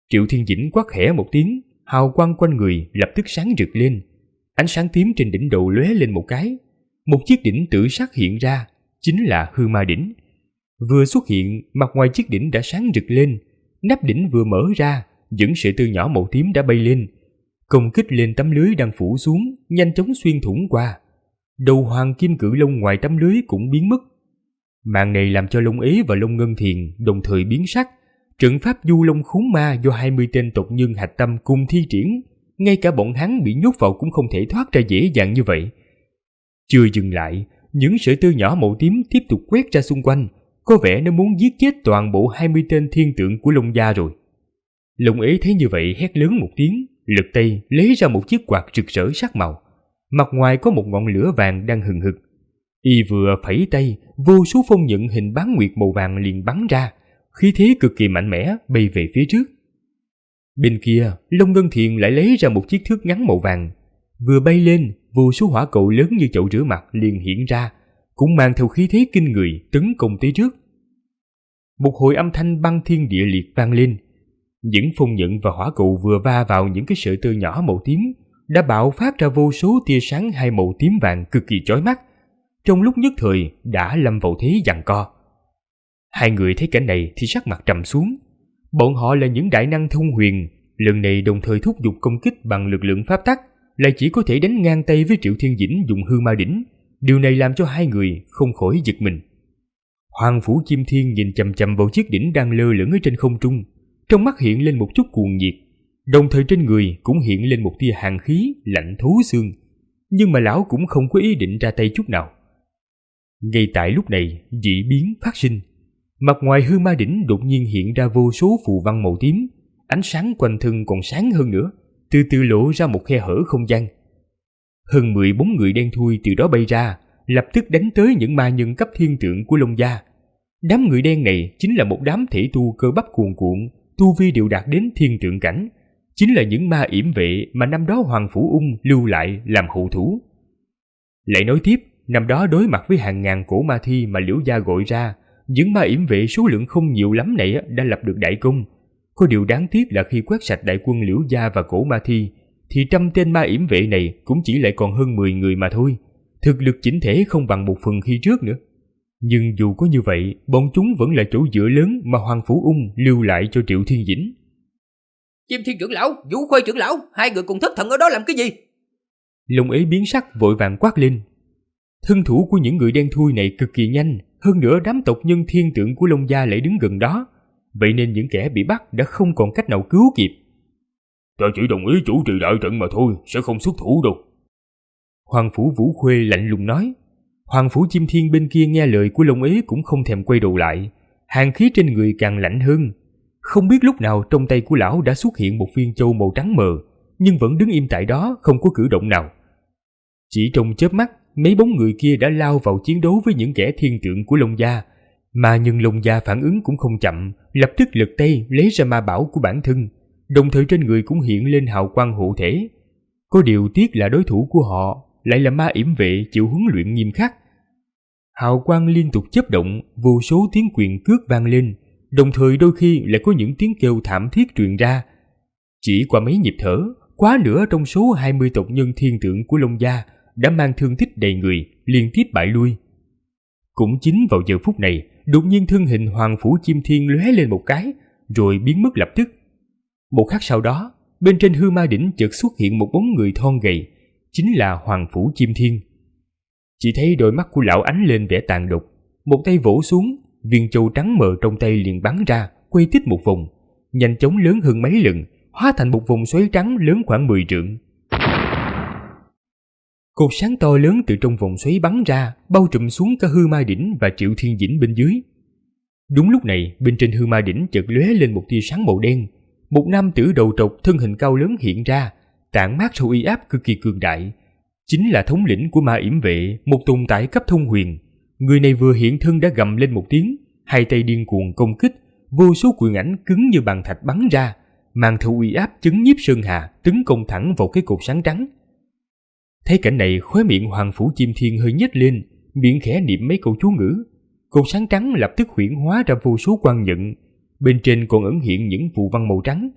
Triệu Thiên Dĩnh quát khẽ một tiếng, hào quang quanh người lập tức sáng rực lên. Ánh sáng tím trên đỉnh đầu lóe lên một cái. Một chiếc đỉnh tử sắc hiện ra, chính là hư ma đỉnh. Vừa xuất hiện, mặt ngoài chiếc đỉnh đã sáng rực lên. Nắp đỉnh vừa mở ra, những sợi tơ nhỏ màu tím đã bay lên, công kích lên tấm lưới đang phủ xuống, nhanh chóng xuyên thủng qua. Đầu hoàng kim cự long ngoài tấm lưới cũng biến mất. Màn này làm cho Long Ế và Long Ngân Thiền đồng thời biến sắc. Trận pháp du long khốn ma do 20 tên tộc nhân hạch tâm cùng thi triển, ngay cả bọn hắn bị nhốt vào cũng không thể thoát ra dễ dàng như vậy. Chưa dừng lại, những sợi tơ nhỏ màu tím tiếp tục quét ra xung quanh, có vẻ nó muốn giết chết toàn bộ 20 tên thiên tượng của Long gia rồi. Long Ế thấy như vậy hét lớn một tiếng, lật tay lấy ra một chiếc quạt rực rỡ sắc màu. Mặt ngoài có một ngọn lửa vàng đang hừng hực. Y vừa phẩy tay, vô số phong nhận hình bán nguyệt màu vàng liền bắn ra, khí thế cực kỳ mạnh mẽ bay về phía trước. Bên kia, Long Ngân Thiền lại lấy ra một chiếc thước ngắn màu vàng. Vừa bay lên, vô số hỏa cầu lớn như chậu rửa mặt liền hiện ra, cũng mang theo khí thế kinh người tấn công tới trước. Một hồi âm thanh băng thiên địa liệt vang lên. Những phong nhận và hỏa cầu vừa va vào những cái sợi tơ nhỏ màu tím đã bạo phát ra vô số tia sáng hai màu tím vàng cực kỳ chói mắt. Trong lúc nhất thời đã lâm vào thế giằng co. Hai người thấy cảnh này thì sắc mặt trầm xuống. Bọn họ là những đại năng thông huyền, lần này đồng thời thúc giục công kích bằng lực lượng pháp tắc, lại chỉ có thể đánh ngang tay với Triệu Thiên Dĩnh dùng hư ma đỉnh. Điều này làm cho hai người không khỏi giật mình. Hoàng Phủ Chim Thiên nhìn chằm chằm vào chiếc đỉnh đang lơ lửng ở trên không trung, trong mắt hiện lên một chút cuồng nhiệt, đồng thời trên người cũng hiện lên một tia hàn khí lạnh thấu xương. Nhưng mà lão cũng không có ý định ra tay chút nào. Ngay tại lúc này, dị biến phát sinh. Mặt ngoài hư ma đỉnh đột nhiên hiện ra vô số phù văn màu tím, ánh sáng quanh thân còn sáng hơn nữa, từ từ lộ ra một khe hở không gian. Hơn 10 bóng người đen thui từ đó bay ra, lập tức đánh tới những ma nhân cấp thiên tượng của Long gia. Đám người đen này chính là một đám thể tu cơ bắp cuồn cuộn, tu vi đều đạt đến thiên tượng cảnh, chính là những ma yểm vệ mà năm đó Hoàng Phủ Ung lưu lại làm hậu thủ. Lại nói tiếp, năm đó đối mặt với hàng ngàn cổ ma thi mà Liễu gia gọi ra, những ma yểm vệ số lượng không nhiều lắm này đã lập được đại công. Có điều đáng tiếc là khi quét sạch đại quân Liễu gia và cổ ma thi, thì 100 tên ma yểm vệ này cũng chỉ lại còn hơn 10 người mà thôi. Thực lực chỉnh thể không bằng một phần khi trước nữa. Nhưng dù có như vậy, bọn chúng vẫn là chỗ dựa lớn mà Hoàng Phủ Ung lưu lại cho Triệu Thiên Dĩnh. Chim Thiên trưởng lão, Vũ Khuê trưởng lão, hai người cùng thất thần ở đó làm cái gì? Long Ế biến sắc vội vàng quát lên. Thân thủ của những người đen thui này cực kỳ nhanh, hơn nữa đám tộc nhân thiên tượng của Long gia lại đứng gần đó, vậy nên những kẻ bị bắt đã không còn cách nào cứu kịp. Ta chỉ đồng ý chủ trì đại trận mà thôi, sẽ không xuất thủ đâu. Hoàng Phủ Vũ Khuê lạnh lùng nói. Hoàng Phủ Chim Thiên bên kia nghe lời của Long Ế cũng không thèm quay đầu lại, hàn khí trên người càng lạnh hơn. Không biết lúc nào trong tay của lão đã xuất hiện một viên châu màu trắng mờ, nhưng vẫn đứng im tại đó không có cử động nào. Chỉ trong chớp mắt, mấy bóng người kia đã lao vào chiến đấu với những kẻ thiên tượng của Long gia. Mà nhưng Long gia phản ứng cũng không chậm, lập tức lật tay lấy ra ma bảo của bản thân, đồng thời trên người cũng hiện lên hào quang hộ thể. Có điều tiếc là đối thủ của họ lại là ma yểm vệ chịu huấn luyện nghiêm khắc. Hào quang liên tục chớp động, vô số tiếng quyền cước vang lên, đồng thời đôi khi lại có những tiếng kêu thảm thiết truyền ra. Chỉ qua mấy nhịp thở, quá nửa trong số 20 tộc nhân thiên tượng của Long gia đã mang thương tích đầy người, liên tiếp bại lui. Cũng chính vào giờ phút này, đột nhiên thân hình Hoàng Phủ Chim Thiên lóe lên một cái, rồi biến mất lập tức. Một khắc sau đó, bên trên hư ma đỉnh chợt xuất hiện một bóng người thon gầy, chính là Hoàng Phủ Chim Thiên. Chỉ thấy đôi mắt của lão ánh lên vẻ tàn độc, một tay vỗ xuống, viên châu trắng mờ trong tay liền bắn ra, quay tít một vòng, nhanh chóng lớn hơn mấy lần, hóa thành một vòng xoáy trắng lớn khoảng 10 trượng. Cột sáng to lớn từ trong vòng xoáy bắn ra, bao trùm xuống cả hư ma đỉnh và Triệu Thiên Dĩnh bên dưới. Đúng lúc này, bên trên hư ma đỉnh chợt lóe lên một tia sáng màu đen. Một nam tử đầu trọc thân hình cao lớn hiện ra, tản mát ra uy áp cực kỳ cường đại. Chính là thống lĩnh của ma yểm vệ, một tồn tại cấp thông huyền. Người này vừa hiện thân đã gầm lên một tiếng, hai tay điên cuồng công kích, vô số quyền ảnh cứng như bàn thạch bắn ra, mang theo uy áp chấn nhiếp sơn hà, tấn công thẳng vào cái cột sáng trắng. Thấy cảnh này, khóe miệng Hoàng Phủ Chim Thiên hơi nhếch lên, miệng khẽ niệm mấy câu chú ngữ. Cột sáng trắng lập tức huyễn hóa ra vô số quang nhận, bên trên còn ẩn hiện những phù văn màu trắng,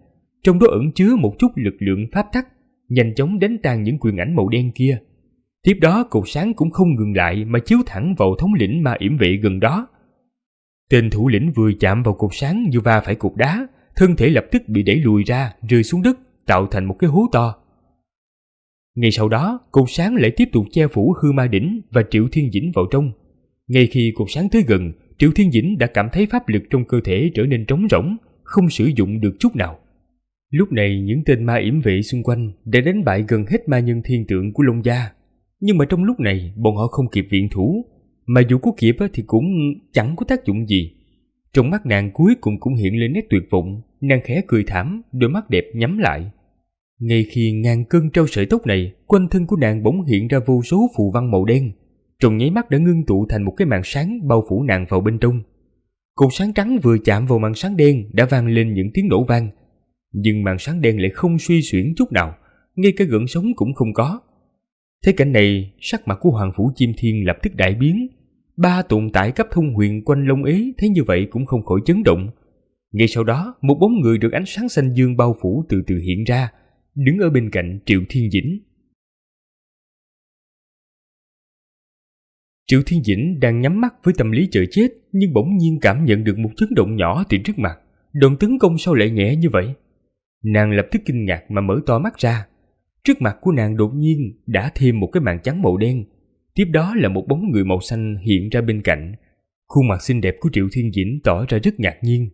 trong đó ẩn chứa một chút lực lượng pháp tắc, nhanh chóng đánh tan những quyền ảnh màu đen kia. Tiếp đó cột sáng cũng không ngừng lại mà chiếu thẳng vào thống lĩnh ma yểm vệ gần đó. Tên thủ lĩnh vừa chạm vào cột sáng như va phải cột đá, thân thể lập tức bị đẩy lùi ra, rơi xuống đất, tạo thành một cái hố to. Ngay sau đó, cột sáng lại tiếp tục che phủ Hư Ma Đỉnh và Triệu Thiên Dĩnh vào trong. Ngay khi cột sáng tới gần, Triệu Thiên Dĩnh đã cảm thấy pháp lực trong cơ thể trở nên trống rỗng, không sử dụng được chút nào. Lúc này những tên ma yểm vệ xung quanh đã đánh bại gần hết ma nhân thiên tượng của Long Gia. Nhưng mà trong lúc này bọn họ không kịp viện thủ, mà dù có kịp thì cũng chẳng có tác dụng gì. Trong mắt nàng cuối cùng cũng hiện lên nét tuyệt vọng, nàng khẽ cười thảm, đôi mắt đẹp nhắm lại. Ngay khi ngàn cân treo sợi tóc này, quanh thân của nàng bỗng hiện ra vô số phù văn màu đen, trong nháy mắt đã ngưng tụ thành một cái màn sáng bao phủ nàng vào bên trong. Cột sáng trắng vừa chạm vào màn sáng đen đã vang lên những tiếng nổ vang, nhưng màn sáng đen lại không suy xuyển chút nào, ngay cả gợn sóng cũng không có. Thấy cảnh này, sắc mặt của Hoàng Phủ Chim Thiên lập tức đại biến. 3 tồn tại cấp thông huyền quanh Long Ế thấy như vậy cũng không khỏi chấn động. Ngay sau đó, một bóng người được ánh sáng xanh dương bao phủ từ từ hiện ra, đứng ở bên cạnh Triệu Thiên Dĩnh. Triệu Thiên Dĩnh đang nhắm mắt với tâm lý chờ chết, nhưng bỗng nhiên cảm nhận được một chấn động nhỏ từ trước mặt. Đòn tấn công sao lại nhẹ như vậy? Nàng lập tức kinh ngạc mà mở to mắt ra. Trước mặt của nàng đột nhiên đã thêm một cái màn trắng màu đen. Tiếp đó là một bóng người màu xanh hiện ra bên cạnh. Khuôn mặt xinh đẹp của Triệu Thiên Dĩnh tỏ ra rất ngạc nhiên.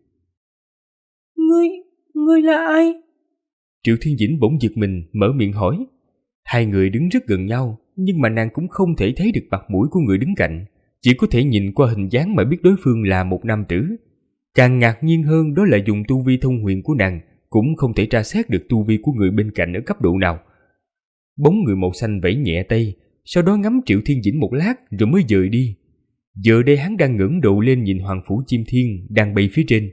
Ngươi là ai? Triệu Thiên Dĩnh bỗng giật mình mở miệng hỏi. Hai người đứng rất gần nhau, nhưng mà nàng cũng không thể thấy được mặt mũi của người đứng cạnh, chỉ có thể nhìn qua hình dáng mà biết đối phương là một nam tử. Càng ngạc nhiên hơn đó là dùng tu vi thông huyền của nàng cũng không thể tra xét được tu vi của người bên cạnh ở cấp độ nào. Bóng người màu xanh vẫy nhẹ tay, sau đó ngắm Triệu Thiên Dĩnh một lát rồi mới dời đi. Giờ đây hắn đang ngẩng đầu lên nhìn Hoàng Phủ Chim Thiên đang bay phía trên.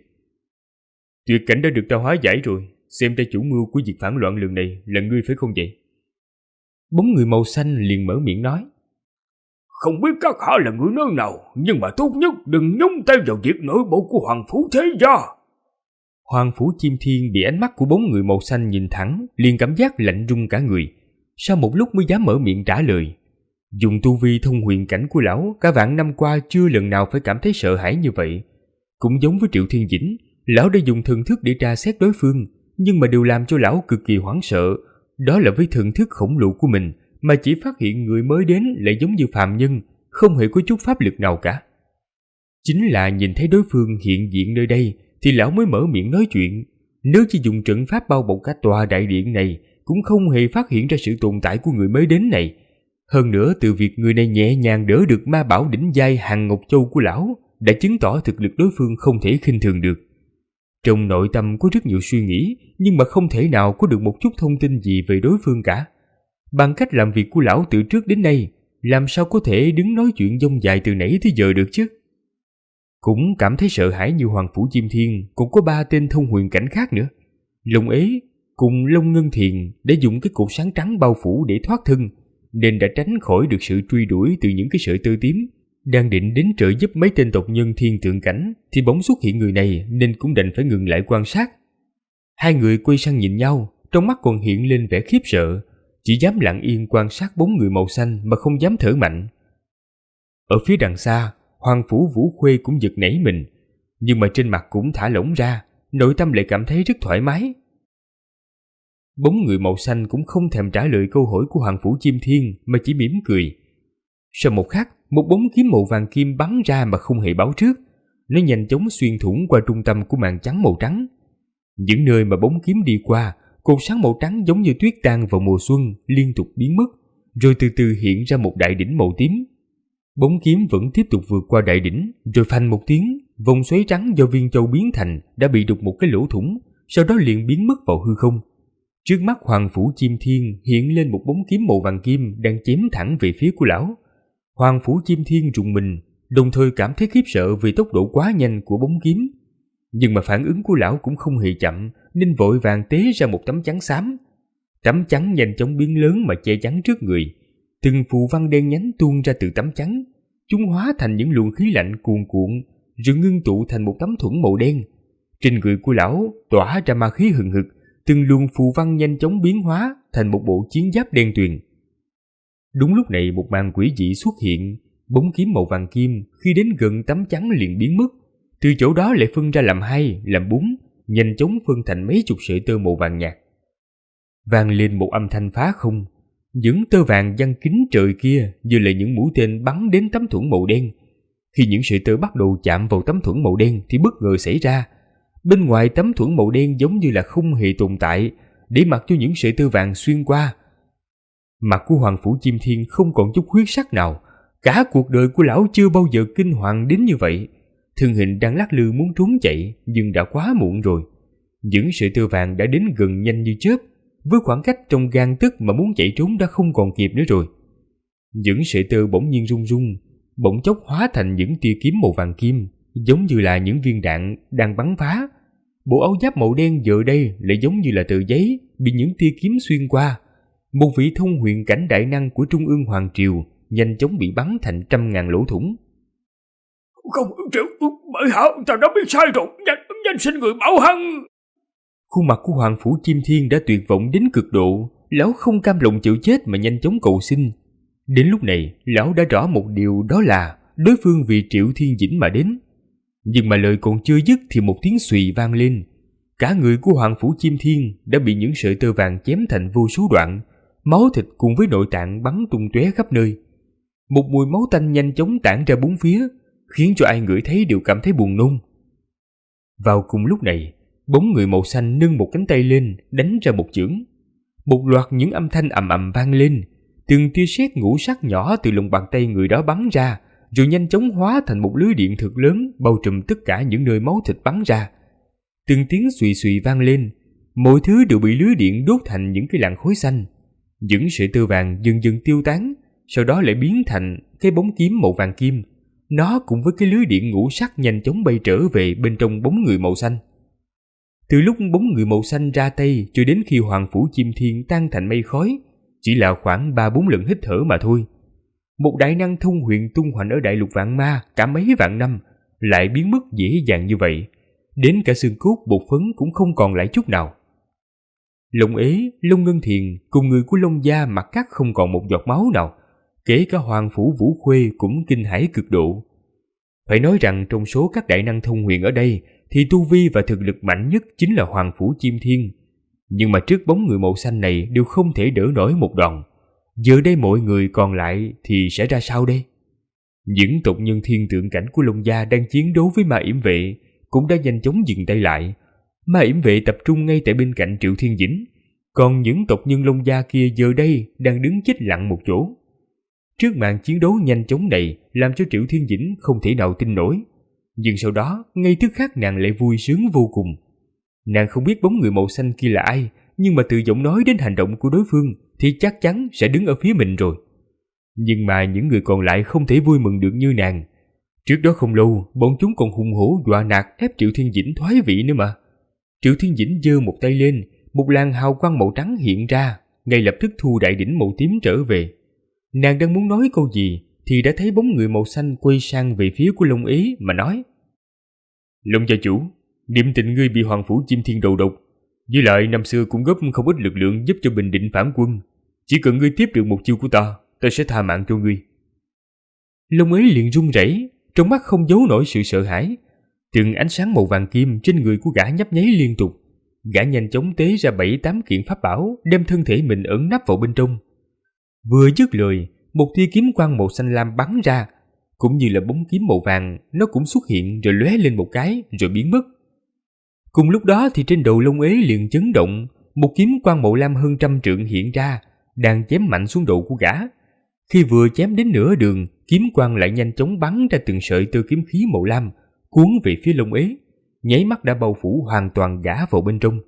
Tuyệt cảnh đã được ta hóa giải rồi, xem ra chủ mưu của việc phản loạn lần này là ngươi phải không vậy? Bóng người màu xanh liền mở miệng nói. Không biết các hạ là người nơi nào, nhưng mà tốt nhất đừng nhúng tay vào việc nội bộ của Hoàng Phủ thế gia. Hoàng Phủ Chim Thiên bị ánh mắt của bóng người màu xanh nhìn thẳng, liền cảm giác lạnh run cả người. Sau một lúc mới dám mở miệng trả lời. Dùng tu vi thông huyền cảnh của lão, cả vạn năm qua chưa lần nào phải cảm thấy sợ hãi như vậy. Cũng giống với Triệu Thiên Dĩnh, lão đã dùng thần thức để tra xét đối phương, nhưng mà điều làm cho lão cực kỳ hoảng sợ, đó là với thần thức khổng lồ của mình mà chỉ phát hiện người mới đến lại giống như phàm nhân, không hề có chút pháp lực nào cả. Chính là nhìn thấy đối phương hiện diện nơi đây thì lão mới mở miệng nói chuyện. Nếu chỉ dùng trận pháp bao bọc cả tòa đại điện này cũng không hề phát hiện ra sự tồn tại của người mới đến này. Hơn nữa, từ việc người này nhẹ nhàng đỡ được ma bảo đỉnh giai Hàn Ngọc Châu của lão đã chứng tỏ thực lực đối phương không thể khinh thường được. Trong nội tâm có rất nhiều suy nghĩ, nhưng mà không thể nào có được một chút thông tin gì về đối phương cả. Bằng cách làm việc của lão từ trước đến nay, làm sao có thể đứng nói chuyện dông dài từ nãy tới giờ được chứ? Cũng cảm thấy sợ hãi như Hoàng Phủ Chim Thiên, cũng có 3 tên thông huyền cảnh khác nữa. Long Ế cùng Long Ngân Thiền đã dùng cái cột sáng trắng bao phủ để thoát thân, nên đã tránh khỏi được sự truy đuổi từ những cái sợi tơ tím. Đang định đến trợ giúp mấy tên tộc nhân thiên tượng cảnh thì bỗng xuất hiện người này, nên cũng đành phải ngừng lại quan sát. Hai người quay sang nhìn nhau, trong mắt còn hiện lên vẻ khiếp sợ, chỉ dám lặng yên quan sát bóng người màu xanh mà không dám thở mạnh. Ở phía đằng xa, Hoàng Phủ Vũ Khuê cũng giật nảy mình, nhưng mà trên mặt cũng thả lỏng ra, nội tâm lại cảm thấy rất thoải mái. Bóng người màu xanh cũng không thèm trả lời câu hỏi của Hoàng Phủ Chim Thiên mà chỉ mỉm cười. Sau một khắc, một bóng kiếm màu vàng kim bắn ra mà không hề báo trước. Nó nhanh chóng xuyên thủng qua trung tâm của màn trắng màu trắng. Những nơi mà bóng kiếm đi qua, cột sáng màu trắng giống như tuyết tan vào mùa xuân liên tục biến mất, rồi từ từ hiện ra một đại đỉnh màu tím. Bóng kiếm vẫn tiếp tục vượt qua đại đỉnh, rồi phanh một tiếng, vòng xoáy trắng do viên châu biến thành đã bị đục một cái lỗ thủng, sau đó liền biến mất vào hư không. Trước mắt Hoàng Phủ Chim Thiên hiện lên một bóng kiếm màu vàng kim đang chém thẳng về phía của lão. Hoàng Phủ Chim Thiên rùng mình, đồng thời cảm thấy khiếp sợ vì tốc độ quá nhanh của bóng kiếm. Nhưng mà phản ứng của lão cũng không hề chậm, nên vội vàng tế ra một tấm chắn xám. Tấm chắn nhanh chóng biến lớn mà che chắn trước người. Từng phù văn đen nhánh tuôn ra từ tấm chắn. Chúng hóa thành những luồng khí lạnh cuồn cuộn, rồi ngưng tụ thành một tấm thuẫn màu đen. Trên người của lão tỏa ra ma khí hừng hực, từng luồng phù văn nhanh chóng biến hóa thành một bộ chiến giáp đen tuyền. Đúng lúc này một màn quỷ dị xuất hiện, bóng kiếm màu vàng kim khi đến gần tấm chắn liền biến mất, từ chỗ đó lại phân ra làm 2, làm 4, nhanh chóng phân thành mấy chục sợi tơ màu vàng nhạt. Vang lên một âm thanh phá không, những tơ vàng giăng kín trời kia như là những mũi tên bắn đến tấm thuẫn màu đen. Khi những sợi tơ bắt đầu chạm vào tấm thuẫn màu đen thì bất ngờ xảy ra. Bên ngoài tấm thuẫn màu đen giống như là không hề tồn tại, để mặc cho những sợi tơ vàng xuyên qua. Mặt của Hoàng Phủ Chim Thiên không còn chút huyết sắc nào. Cả cuộc đời của lão chưa bao giờ kinh hoàng đến như vậy. Thân hình đang lắc lư muốn trốn chạy, nhưng đã quá muộn rồi. Những sợi tơ vàng đã đến gần nhanh như chớp, với khoảng cách trong gang tấc mà muốn chạy trốn đã không còn kịp nữa rồi. Những sợi tơ bỗng nhiên rung rung, bỗng chốc hóa thành những tia kiếm màu vàng kim, giống như là những viên đạn đang bắn phá. Bộ áo giáp màu đen giờ đây lại giống như là tờ giấy bị những tia kiếm xuyên qua. Một vị thông huyền cảnh đại năng của Trung ương Hoàng Triều nhanh chóng bị bắn thành 100.000 lỗ thủng. Không chịu, bởi hạ, ta đã biết sai rồi, nhanh xin người bảo hắn. Khuôn mặt của Hoàng Phủ Chim Thiên đã tuyệt vọng đến cực độ, lão không cam lòng chịu chết mà nhanh chóng cầu xin. Đến lúc này, lão đã rõ một điều, đó là đối phương vì Triệu Thiên Dĩnh mà đến. Nhưng mà lời còn chưa dứt thì một tiếng xùy vang lên. Cả người của Hoàng Phủ Chim Thiên đã bị những sợi tơ vàng chém thành vô số đoạn, máu thịt cùng với nội tạng bắn tung tóe khắp nơi. Một mùi máu tanh nhanh chóng tản ra bốn phía, khiến cho ai ngửi thấy đều cảm thấy buồn nôn. Vào cùng lúc này, bóng người màu xanh nâng một cánh tay lên, đánh ra một chưởng. Một loạt những âm thanh ầm ầm vang lên, từng tia sét ngũ sắc nhỏ từ lòng bàn tay người đó bắn ra, rồi nhanh chóng hóa thành một lưới điện thật lớn bao trùm tất cả những nơi máu thịt bắn ra. Từng tiếng xùy xùy vang lên, mọi thứ đều bị lưới điện đốt thành những cái làn khói xanh. Những sợi tơ vàng dần dần tiêu tán, sau đó lại biến thành cái bóng kiếm màu vàng kim. Nó cùng với cái lưới điện ngũ sắc nhanh chóng bay trở về bên trong bóng người màu xanh. Từ lúc bóng người màu xanh ra tay cho đến khi Hoàng Phủ Chim Thiên tan thành mây khói, chỉ là khoảng 3-4 lần hít thở mà thôi. Một đại năng thông huyền tung hoành ở đại lục vạn ma cả mấy vạn năm lại biến mất dễ dàng như vậy, đến cả xương cốt bột phấn cũng không còn lại chút nào. Long Ế, Long Ngân Thiền cùng người của Long gia mặt cắt không còn một giọt máu nào, kể cả Hoàng Phủ Vũ Khuê cũng kinh hãi cực độ. Phải nói rằng trong số các đại năng thông huyền ở đây thì tu vi và thực lực mạnh nhất chính là Hoàng Phủ Chim Thiên. Nhưng mà trước bóng người màu xanh này đều không thể đỡ nổi một đòn. Giờ đây mọi người còn lại thì sẽ ra sao đây? Những tộc nhân thiên tượng cảnh của Long gia đang chiến đấu với Ma Yểm Vệ cũng đã nhanh chóng dừng tay lại. Ma Yểm Vệ tập trung ngay tại bên cạnh Triệu Thiên Dĩnh, còn những tộc nhân Long gia kia giờ đây đang đứng chết lặng một chỗ. Trước màn chiến đấu nhanh chóng này làm cho Triệu Thiên Dĩnh không thể nào tin nổi. Nhưng sau đó, ngay tức khắc nàng lại vui sướng vô cùng. Nàng không biết bóng người màu xanh kia là ai, nhưng mà từ giọng nói đến hành động của đối phương thì chắc chắn sẽ đứng ở phía mình rồi. Nhưng mà những người còn lại không thể vui mừng được như nàng. Trước đó không lâu, bọn chúng còn hùng hổ dọa nạt ép Triệu Thiên Dĩnh thoái vị nữa mà. Triệu Thiên Dĩnh giơ một tay lên, một làn hào quang màu trắng hiện ra, ngay lập tức thu đại đỉnh màu tím trở về. Nàng đang muốn nói câu gì thì đã thấy bóng người màu xanh quay sang về phía của Long Ế mà nói: Long gia chủ, niệm tình ngươi bị Hoàng Phủ Chim Thiên đầu độc, với lại năm xưa cũng góp không ít lực lượng giúp cho bình định phản quân. Chỉ cần ngươi tiếp được một chiêu của ta sẽ tha mạng cho ngươi. Long Ế liền run rẩy, trong mắt không giấu nổi sự sợ hãi. Từng ánh sáng màu vàng kim trên người của gã nhấp nháy liên tục. Gã nhanh chóng tế ra 7-8 kiện pháp bảo, đem thân thể mình ẩn nấp vào bên trong. Vừa dứt lời, một tia kiếm quang màu xanh lam bắn ra, cũng như là bóng kiếm màu vàng, nó cũng xuất hiện rồi lóe lên một cái rồi biến mất. Cùng lúc đó thì trên đầu Long Ế liền chấn động, một kiếm quang màu lam hơn 100 trượng hiện ra, đang chém mạnh xuống đầu của gã. Khi vừa chém đến nửa đường, kiếm quang lại nhanh chóng bắn ra từng sợi tơ kiếm khí màu lam, cuốn về phía Long Ế, nháy mắt đã bao phủ hoàn toàn gã vào bên trong.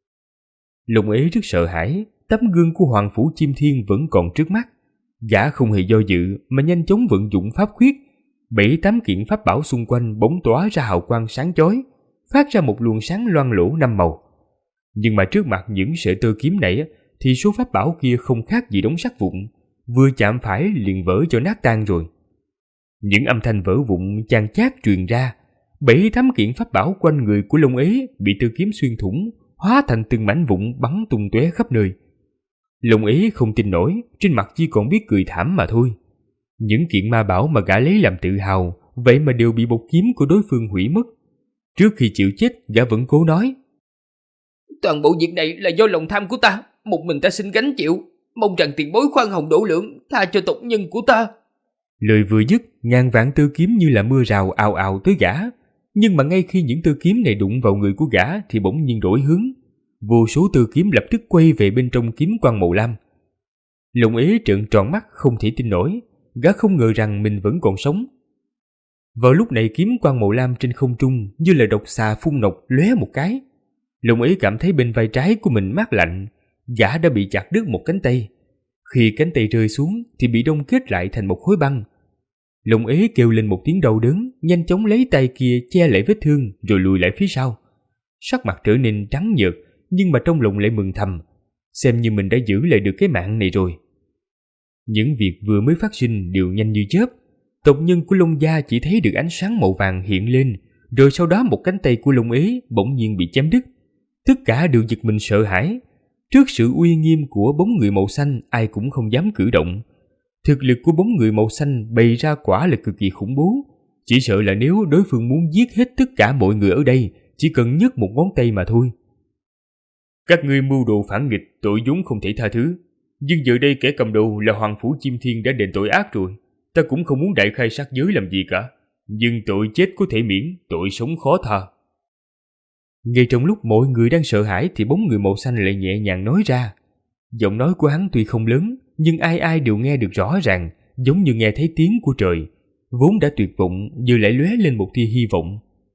Long Ế rất sợ hãi, tấm gương của Hoàng Phủ Chim Thiên vẫn còn trước mắt. Gã không hề do dự mà nhanh chóng vận dụng pháp quyết. 7-8 kiện pháp bảo xung quanh bỗng tỏa ra hào quang sáng chói, phát ra một luồng sáng loang lổ 5 màu. Nhưng mà trước mặt những sợi tơ kiếm này thì số pháp bảo kia không khác gì đống sắt vụn, vừa chạm phải liền vỡ cho nát tan rồi. Những âm thanh vỡ vụn chan chát truyền ra. 7-8 kiện pháp bảo quanh người của Long Ế bị tơ kiếm xuyên thủng, hóa thành từng mảnh vụn bắn tung tóe khắp nơi. Long Ế không tin nổi, trên mặt chỉ còn biết cười thảm mà thôi. Những kiện ma bảo mà gã lấy làm tự hào, vậy mà đều bị một kiếm của đối phương hủy mất. Trước khi chịu chết, gã vẫn cố nói: Toàn bộ việc này là do lòng tham của ta, một mình ta xin gánh chịu, mong rằng tiền bối khoan hồng độ lượng, tha cho tộc nhân của ta. Lời vừa dứt, ngàn vạn tơ kiếm như là mưa rào ào ào tới gã. Nhưng mà ngay khi những tơ kiếm này đụng vào người của gã thì bỗng nhiên đổi hướng. Vô số tơ kiếm lập tức quay về bên trong kiếm quang màu lam. Long Ế trợn tròn mắt không thể tin nổi, gã không ngờ rằng mình vẫn còn sống. Vào lúc này kiếm quang màu lam trên không trung như là độc xà phun nọc lóe một cái. Long Ế cảm thấy bên vai trái của mình mát lạnh, gã đã bị chặt đứt một cánh tay. Khi cánh tay rơi xuống thì bị đông kết lại thành một khối băng. Long Ế kêu lên một tiếng đau đớn, nhanh chóng lấy tay kia che lại vết thương rồi lùi lại phía sau. Sắc mặt trở nên trắng nhợt, nhưng mà trong lòng lại mừng thầm, xem như mình đã giữ lại được cái mạng này rồi. Những việc vừa mới phát sinh đều nhanh như chớp. Tộc nhân của Long gia chỉ thấy được ánh sáng màu vàng hiện lên, rồi sau đó một cánh tay của Long Ế bỗng nhiên bị chém đứt. Tất cả đều giật mình sợ hãi. Trước sự uy nghiêm của bóng người màu xanh, ai cũng không dám cử động. Thực lực của bóng người màu xanh bày ra quả là cực kỳ khủng bố. Chỉ sợ là nếu đối phương muốn giết hết tất cả mọi người ở đây, chỉ cần nhấc một ngón tay mà thôi. Các ngươi mưu đồ phản nghịch, tội vốn không thể tha thứ. Nhưng giờ đây kẻ cầm đầu là Hoàng Phủ Chim Thiên đã đền tội ác rồi. Ta cũng không muốn đại khai sát giới làm gì cả. Nhưng tội chết có thể miễn, tội sống khó tha. Ngay trong lúc mọi người đang sợ hãi thì bóng người màu xanh lại nhẹ nhàng nói ra. Giọng nói của hắn tuy không lớn, nhưng ai ai đều nghe được rõ ràng, giống như nghe thấy tiếng của trời. Vốn đã tuyệt vọng, giờ lại lóe lên một tia hy vọng.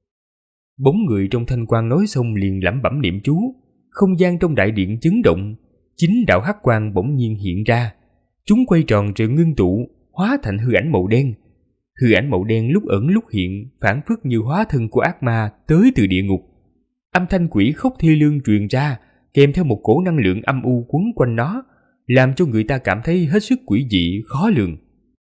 Bóng người trong thanh quang nói xong liền lẩm bẩm niệm chú. Không gian trong đại điện chấn động, 9 đạo hắc quang bỗng nhiên hiện ra. Chúng quay tròn rồi ngưng tụ, hóa thành hư ảnh màu đen. Hư ảnh màu đen lúc ẩn lúc hiện, phảng phất như hóa thân của ác ma tới từ địa ngục. Âm thanh quỷ khóc thê lương truyền ra, kèm theo một cổ năng lượng âm u quấn quanh nó, làm cho người ta cảm thấy hết sức quỷ dị, khó lường.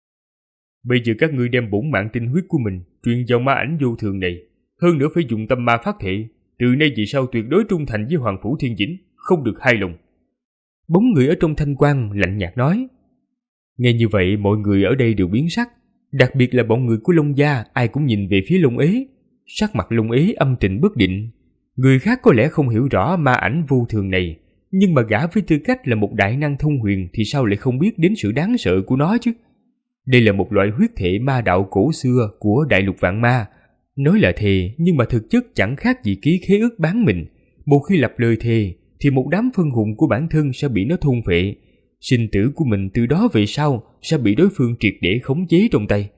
Bây giờ các ngươi đem bổn mạng tinh huyết của mình truyền vào ma ảnh vô thường này, hơn nữa phải dùng tâm ma phát thể, từ nay về sau tuyệt đối trung thành với Hoàng Phủ Thiên Dĩnh, không được hai lòng. Bóng người ở trong thanh quang lạnh nhạt nói. Nghe như vậy mọi người ở đây đều biến sắc, đặc biệt là bọn người của Long gia, ai cũng nhìn về phía Long Ế. Sắc mặt Long Ế âm tình bất định. Người khác có lẽ không hiểu rõ ma ảnh vô thường này, nhưng mà gã với tư cách là một đại năng thông huyền thì sao lại không biết đến sự đáng sợ của nó chứ. Đây là một loại huyết thể ma đạo cổ xưa của đại lục vạn ma. Nói là thề, nhưng mà thực chất chẳng khác gì ký khế ước bán mình. Một khi lập lời thề thì một đám phân hùng của bản thân sẽ bị nó thôn phệ. Sinh tử của mình từ đó về sau sẽ bị đối phương triệt để khống chế trong tay.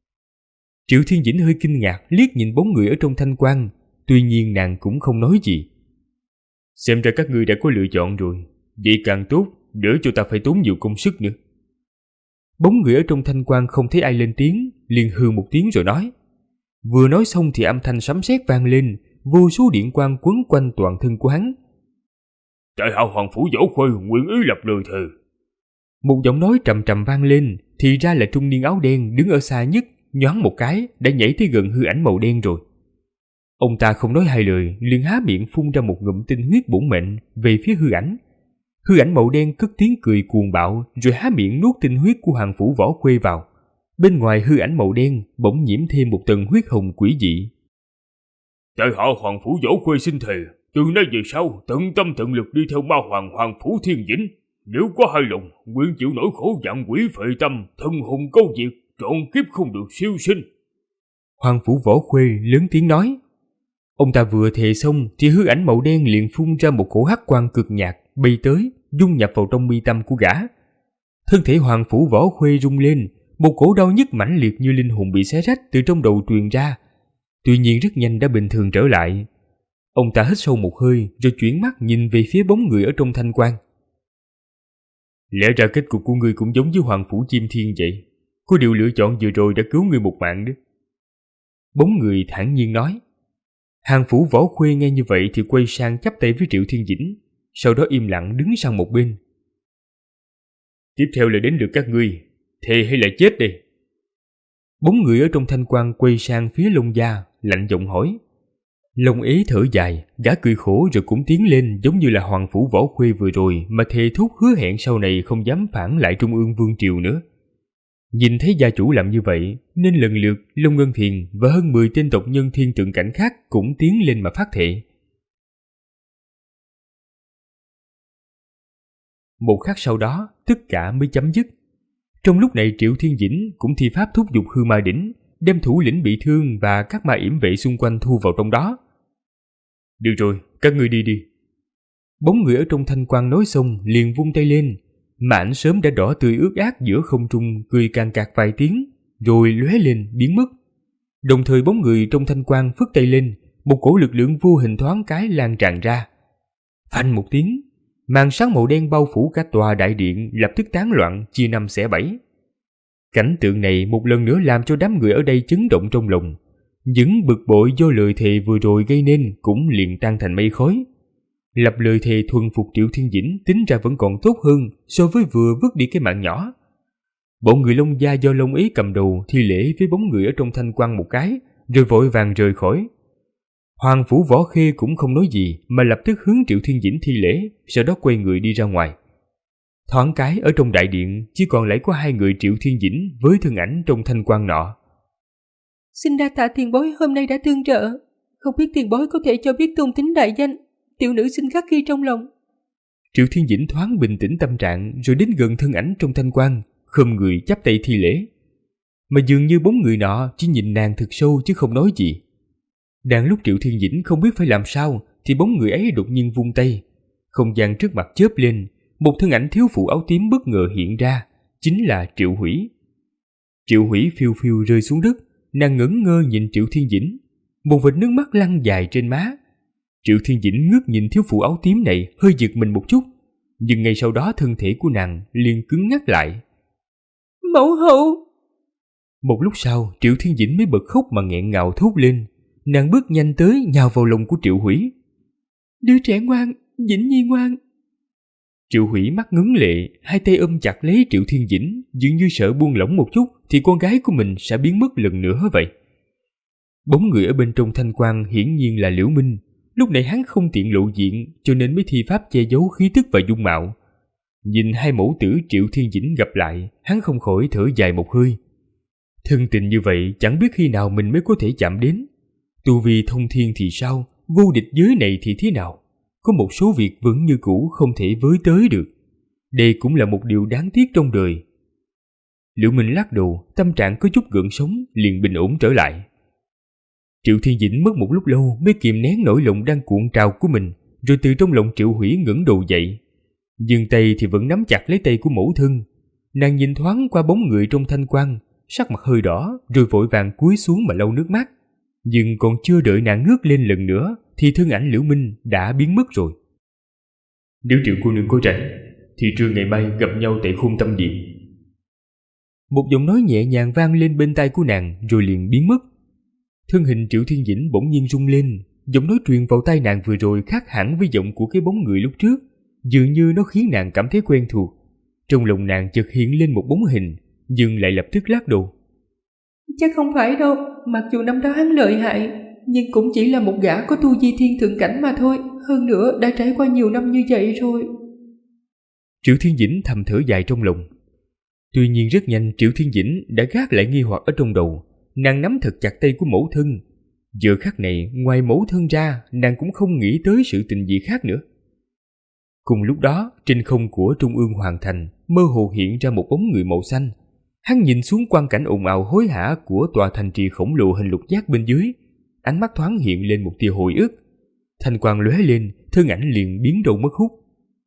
Triệu Thiên Dĩnh hơi kinh ngạc liếc nhìn bóng người ở trong thanh quang, tuy nhiên nàng cũng không nói gì. Xem ra các ngươi đã có lựa chọn rồi, vậy càng tốt, đỡ cho ta phải tốn nhiều công sức nữa. Bóng người ở trong thanh quang không thấy ai lên tiếng, liền hừ một tiếng rồi nói. Vừa nói xong thì âm thanh sấm sét vang lên, vô số điện quang quấn quanh toàn thân của hắn. Tại hạ Hoàng Phủ Võ Khuê nguyện ý lập lời thề. Một giọng nói trầm trầm vang lên, thì ra là trung niên áo đen đứng ở xa nhất, nhoáng một cái đã nhảy tới gần hư ảnh màu đen rồi. Ông ta không nói hai lời, liền há miệng phun ra một ngụm tinh huyết bổn mệnh về phía hư ảnh. Hư ảnh màu đen cất tiếng cười cuồng bạo, rồi há miệng nuốt tinh huyết của Hoàng Phủ Võ Khuê vào. Bên ngoài hư ảnh màu đen bỗng nhiễm thêm một tầng huyết hồng quỷ dị. Tại hạ Hoàng Phủ Võ Khuê xin thề, từ nay về sau tận tâm tận lực đi theo ma hoàng Hoàng Phủ Thiên Dĩnh. Nếu có hai lòng, nguyện chịu nỗi khổ vạn quỷ phệ tâm, thân hồn câu diệt, trọn kiếp không được siêu sinh. Hoàng Phủ Võ Khuê lớn tiếng nói. Ông ta vừa thề xong thì hư ảnh màu đen liền phun ra một cổ hắc quang cực nhạt bay tới, dung nhập vào trong mi tâm của gã. Thân thể Hoàng Phủ Võ Khuê rung lên, một cổ đau nhức mãnh liệt như linh hồn bị xé rách từ trong đầu truyền ra. Tuy nhiên rất nhanh đã bình thường trở lại. Ông ta hít sâu một hơi rồi chuyển mắt nhìn về phía bóng người ở trong thanh quang. Lẽ ra kết cục của ngươi cũng giống với Hoàng Phủ Chim Thiên vậy. Có điều lựa chọn vừa rồi đã cứu ngươi một mạng đó. Bóng người thản nhiên nói. Hoàng Phủ Võ Khuê nghe như vậy thì quay sang chắp tay với Triệu Thiên Dĩnh, sau đó im lặng đứng sang một bên. Tiếp theo là đến lượt các ngươi, thề hay là chết đây? Bóng người ở trong thanh quang quay sang phía Long gia, lạnh giọng hỏi. Long Ế thở dài, gã cười khổ rồi cũng tiến lên, giống như là Hoàng Phủ Võ Khuê vừa rồi mà thề thốt hứa hẹn sau này không dám phản lại Trung ương Vương Triều nữa. Nhìn thấy gia chủ làm như vậy, nên lần lượt Long Ngân Thiền và hơn 10 tên tộc nhân thiên tượng cảnh khác cũng tiến lên mà phát thệ. Một khắc sau đó, tất cả mới chấm dứt. Trong lúc này Triệu Thiên Dĩnh cũng thi pháp thúc giục hư ma đỉnh, đem thủ lĩnh bị thương và các ma yểm vệ xung quanh thu vào trong đó. Được rồi, các ngươi đi đi. Bóng người ở trong thanh quang nói xong liền vung tay lên, mà ảnh sớm đã đỏ tươi ướt át giữa không trung cười càng cạc vài tiếng, rồi lóe lên biến mất. Đồng thời bóng người trong thanh quang phất tay lên, một cổ lực lượng vô hình thoáng cái lan tràn ra. Phanh một tiếng, màn sáng màu đen bao phủ cả tòa đại điện lập tức tán loạn, chia năm xẻ bảy. Cảnh tượng này một lần nữa làm cho đám người ở đây chấn động trong lòng. Những bực bội do lời thề vừa rồi gây nên cũng liền tan thành mây khói. Lập lời thề thuần phục Triệu Thiên Dĩnh tính ra vẫn còn tốt hơn so với vừa vứt đi cái mạng nhỏ. Bọn người Long gia do Long Ý cầm đầu thi lễ với bóng người ở trong thanh quang một cái, rồi vội vàng rời khỏi. Hoàng Phủ Võ Khê cũng không nói gì mà lập tức hướng Triệu Thiên Dĩnh thi lễ, sau đó quay người đi ra ngoài. Thoáng cái ở trong đại điện chỉ còn lại có hai người Triệu Thiên Dĩnh với thân ảnh trong thanh quang nọ. Xin đa tạ tiền bối hôm nay đã tương trợ, không biết tiền bối có thể cho biết tôn tính đại danh, tiểu nữ xin khắc ghi trong lòng. Triệu Thiên Dĩnh thoáng bình tĩnh tâm trạng rồi đến gần thân ảnh trong thanh quang, khom người chắp tay thi lễ. Mà dường như bóng người nọ chỉ nhìn nàng thực sâu chứ không nói gì. Đang lúc Triệu Thiên Dĩnh không biết phải làm sao thì bóng người ấy đột nhiên vung tay. Không gian trước mặt chớp lên, một thân ảnh thiếu phụ áo tím bất ngờ hiện ra, chính là Triệu Hủy. Triệu Hủy phiêu phiêu rơi xuống đất, nàng ngẩn ngơ nhìn Triệu Thiên Dĩnh, một vệt nước mắt lăn dài trên má. Triệu Thiên Dĩnh ngước nhìn thiếu phụ áo tím này hơi giật mình một chút, nhưng ngay sau đó thân thể của nàng liền cứng ngắc lại. Mẫu hậu! Một lúc sau Triệu Thiên Dĩnh mới bật khóc mà nghẹn ngào thốt lên. Nàng bước nhanh tới nhào vào lòng của Triệu Hủy. Đứa trẻ ngoan, Dĩnh Nhi ngoan. Triệu Hủy mắt ngấn lệ, hai tay ôm chặt lấy Triệu Thiên Dĩnh, dường như sợ buông lỏng một chút thì con gái của mình sẽ biến mất lần nữa vậy. Bóng người ở bên trong thanh quang hiển nhiên là Liễu Minh. Lúc này hắn không tiện lộ diện cho nên mới thi pháp che giấu khí tức và dung mạo. Nhìn hai mẫu tử Triệu Thiên Dĩnh gặp lại, hắn không khỏi thở dài một hơi. Thân tình như vậy chẳng biết khi nào mình mới có thể chạm đến. Tu vi thông thiên thì sao, vô địch giới này thì thế nào? Có một số việc vẫn như cũ không thể với tới được. Đây cũng là một điều đáng tiếc trong đời. Liễu Minh lắc đầu, tâm trạng có chút gợn sóng, liền bình ổn trở lại. Triệu Thiên Dĩnh mất một lúc lâu mới kìm nén nỗi lòng đang cuộn trào của mình, rồi từ trong lòng Triệu Hủy ngẩng đầu dậy. Nhưng tay thì vẫn nắm chặt lấy tay của mẫu thân. Nàng nhìn thoáng qua bóng người trong thanh quang, sắc mặt hơi đỏ, rồi vội vàng cúi xuống mà lau nước mắt. Nhưng còn chưa đợi nàng ngước lên lần nữa thì thân ảnh Liễu Minh đã biến mất rồi. Nếu Triệu cô nương có rảnh thì trưa ngày mai gặp nhau tại Khôn Tâm Điện. Một giọng nói nhẹ nhàng vang lên bên tai của nàng rồi liền biến mất. Thân hình Triệu Thiên Dĩnh bỗng nhiên rung lên, giọng nói truyền vào tai nàng vừa rồi khác hẳn với giọng của cái bóng người lúc trước, dường như nó khiến nàng cảm thấy quen thuộc. Trong lòng nàng chợt hiện lên một bóng hình, nhưng lại lập tức lắc đầu. Chắc không phải đâu, mặc dù năm đó hắn lợi hại, nhưng cũng chỉ là một gã có tu vi thiên thượng cảnh mà thôi, hơn nữa đã trải qua nhiều năm như vậy rồi. Triệu Thiên Dĩnh thầm thở dài trong lòng. Tuy nhiên rất nhanh Triệu Thiên Dĩnh đã gác lại nghi hoặc ở trong đầu, nàng nắm thật chặt tay của mẫu thân. Giờ khắc này ngoài mẫu thân ra, nàng cũng không nghĩ tới sự tình gì khác nữa. Cùng lúc đó, trên không của Trung ương Hoàng Thành mơ hồ hiện ra một bóng người màu xanh. Hắn nhìn xuống quang cảnh ồn ào hối hả của tòa thành trì khổng lồ hình lục giác bên dưới, ánh mắt thoáng hiện lên một tia hồi ức. Thanh quang lóe lên, thân ảnh liền biến đâu mất hút.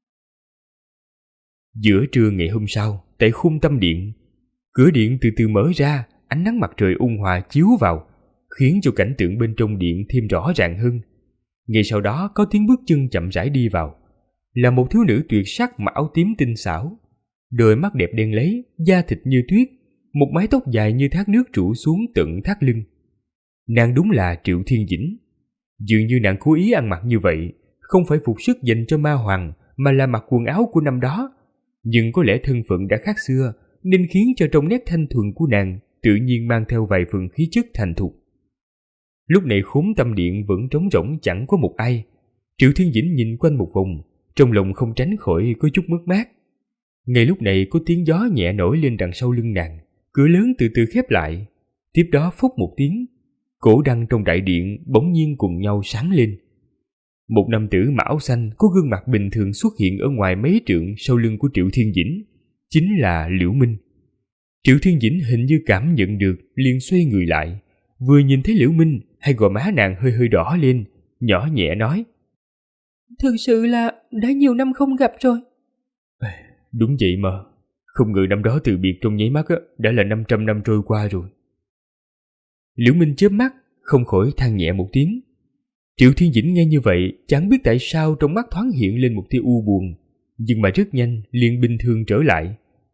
Giữa trưa ngày hôm sau, tại Khôn Tâm Điện, cửa điện từ từ mở ra, ánh nắng mặt trời ôn hòa chiếu vào, khiến cho cảnh tượng bên trong điện thêm rõ ràng hơn. Ngay sau đó có tiếng bước chân chậm rãi đi vào, là một thiếu nữ tuyệt sắc mặc áo tím tinh xảo, đôi mắt đẹp đen lấy, da thịt như tuyết, một mái tóc dài như thác nước rủ xuống tận thắt lưng. Nàng đúng là Triệu Thiên Dĩnh. Dường như nàng cố ý ăn mặc như vậy, không phải phục sức dành cho ma hoàng, mà là mặc quần áo của năm đó. Nhưng có lẽ thân phận đã khác xưa, nên khiến cho trong nét thanh thuần của nàng tự nhiên mang theo vài phần khí chất thành thục. Lúc này khốn tâm điện vẫn trống rỗng chẳng có một ai. Triệu Thiên Dĩnh nhìn quanh một vòng, trong lòng không tránh khỏi có chút mất mát. Ngay lúc này có tiếng gió nhẹ nổi lên đằng sau lưng nàng, cửa lớn từ từ khép lại. Tiếp đó phốc một tiếng, cổ đăng trong đại điện bỗng nhiên cùng nhau sáng lên. Một nam tử mã áo xanh có gương mặt bình thường xuất hiện ở ngoài mấy trượng sau lưng của Triệu Thiên Dĩnh, chính là Liễu Minh. Triệu Thiên Dĩnh hình như cảm nhận được, liền xoay người lại. Vừa nhìn thấy Liễu Minh, hai gò má nàng hơi hơi đỏ lên, nhỏ nhẹ nói: Thực sự là đã nhiều năm không gặp rồi. Đúng vậy mà, không ngờ năm đó từ biệt trong nháy mắt đã là 500 năm trôi qua rồi. Liễu Minh chớp mắt, không khỏi than nhẹ một tiếng. Triệu Thiên Dĩnh nghe như vậy, chẳng biết tại sao trong mắt thoáng hiện lên một tia u buồn, nhưng mà rất nhanh liền bình thường trở lại.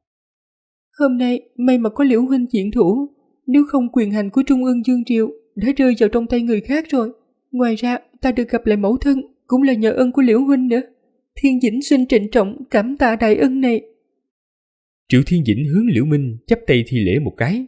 Hôm nay may mà có Liễu huynh diện thủ, nếu không quyền hành của Trung ương Dương Triều đã rơi vào trong tay người khác rồi. Ngoài ra ta được gặp lại mẫu thân cũng là nhờ ân của Liễu huynh nữa. Thiên Dĩnh xin trịnh trọng cảm tạ đại ân này. Triệu Thiên Dĩnh hướng Liễu Minh chắp tay thi lễ một cái.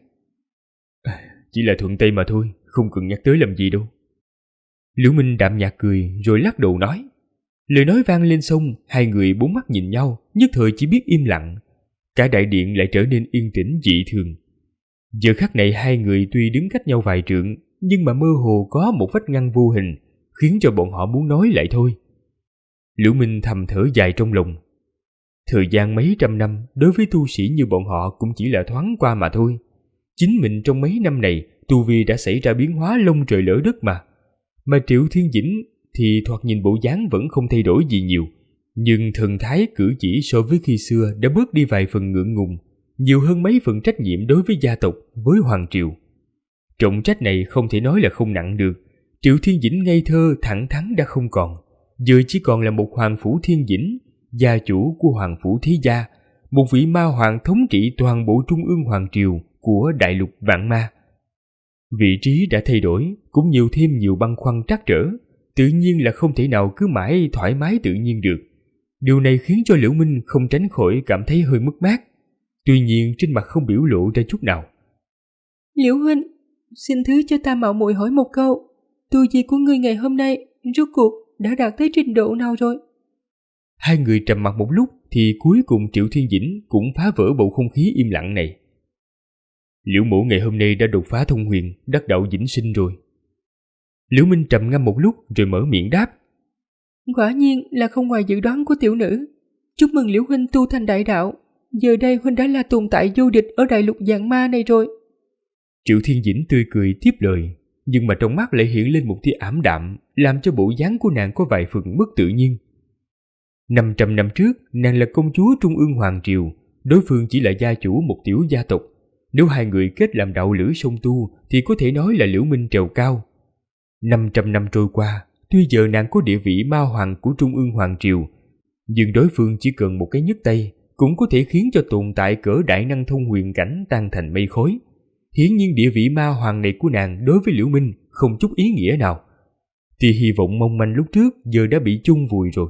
Chỉ là thuận tay mà thôi, không cần nhắc tới làm gì đâu. Liễu Minh đạm nhạt cười rồi lắc đầu nói. Lời nói vang lên xong, hai người bốn mắt nhìn nhau, nhất thời chỉ biết im lặng. Cả đại điện lại trở nên yên tĩnh dị thường. Giờ khắc này hai người tuy đứng cách nhau vài trượng, nhưng mà mơ hồ có một vách ngăn vô hình, khiến cho bọn họ muốn nói lại thôi. Liễu Minh thầm thở dài trong lòng. Thời gian mấy trăm năm đối với tu sĩ như bọn họ cũng chỉ là thoáng qua mà thôi. Chính mình trong mấy năm này, tu vi đã xảy ra biến hóa lông trời lỡ đất mà. Mà Triệu Thiên Dĩnh thì thoạt nhìn bộ dáng vẫn không thay đổi gì nhiều, nhưng thần thái cử chỉ so với khi xưa đã bớt đi vài phần ngượng ngùng, nhiều hơn mấy phần trách nhiệm đối với gia tộc, với hoàng triều. Trọng trách này không thể nói là không nặng được. Triệu Thiên Dĩnh ngây thơ thẳng thắn đã không còn, giờ chỉ còn là một hoàng phủ Thiên Dĩnh, gia chủ của hoàng phủ Thế Gia, một vị ma hoàng thống trị toàn bộ trung ương hoàng triều của đại lục vạn ma. Vị trí đã thay đổi, cũng nhiều thêm nhiều băn khoăn trắc trở, tự nhiên là không thể nào cứ mãi thoải mái tự nhiên được. Điều này khiến cho Liễu Minh không tránh khỏi cảm thấy hơi mất mát. Tuy nhiên trên mặt không biểu lộ ra chút nào. Liễu huynh, xin thứ cho ta mạo muội hỏi một câu, tu vi của ngươi ngày hôm nay rốt cuộc đã đạt tới trình độ nào rồi? Hai người trầm mặc một lúc thì cuối cùng Triệu Thiên Dĩnh cũng phá vỡ bầu không khí im lặng này. Liễu mỗ ngày hôm nay đã đột phá thông huyền, đắc đạo vĩnh sinh rồi. Liễu Minh trầm ngâm một lúc rồi mở miệng đáp. Quả nhiên là không ngoài dự đoán của tiểu nữ. Chúc mừng Liễu huynh tu thành đại đạo. Giờ đây huynh đã là tồn tại vô địch ở đại lục vạn ma này rồi. Triệu Thiên Dĩnh tươi cười tiếp lời, nhưng mà trong mắt lại hiện lên một tia ảm đạm, làm cho bộ dáng của nàng có vài phần mất tự nhiên. 500 năm trước, nàng là công chúa Trung ương Hoàng Triều, đối phương chỉ là gia chủ một tiểu gia tộc. Nếu hai người kết làm đạo lữ song tu thì có thể nói là Liễu Minh trèo cao. 500 năm trôi qua, tuy giờ nàng có địa vị ma hoàng của Trung ương Hoàng Triều, nhưng đối phương chỉ cần một cái nhấc tay cũng có thể khiến cho tồn tại cỡ đại năng thông huyền cảnh tan thành mây khói. Hiển nhiên địa vị ma hoàng này của nàng đối với Liễu Minh không chút ý nghĩa nào. Thì hy vọng mong manh lúc trước giờ đã bị chôn vùi rồi.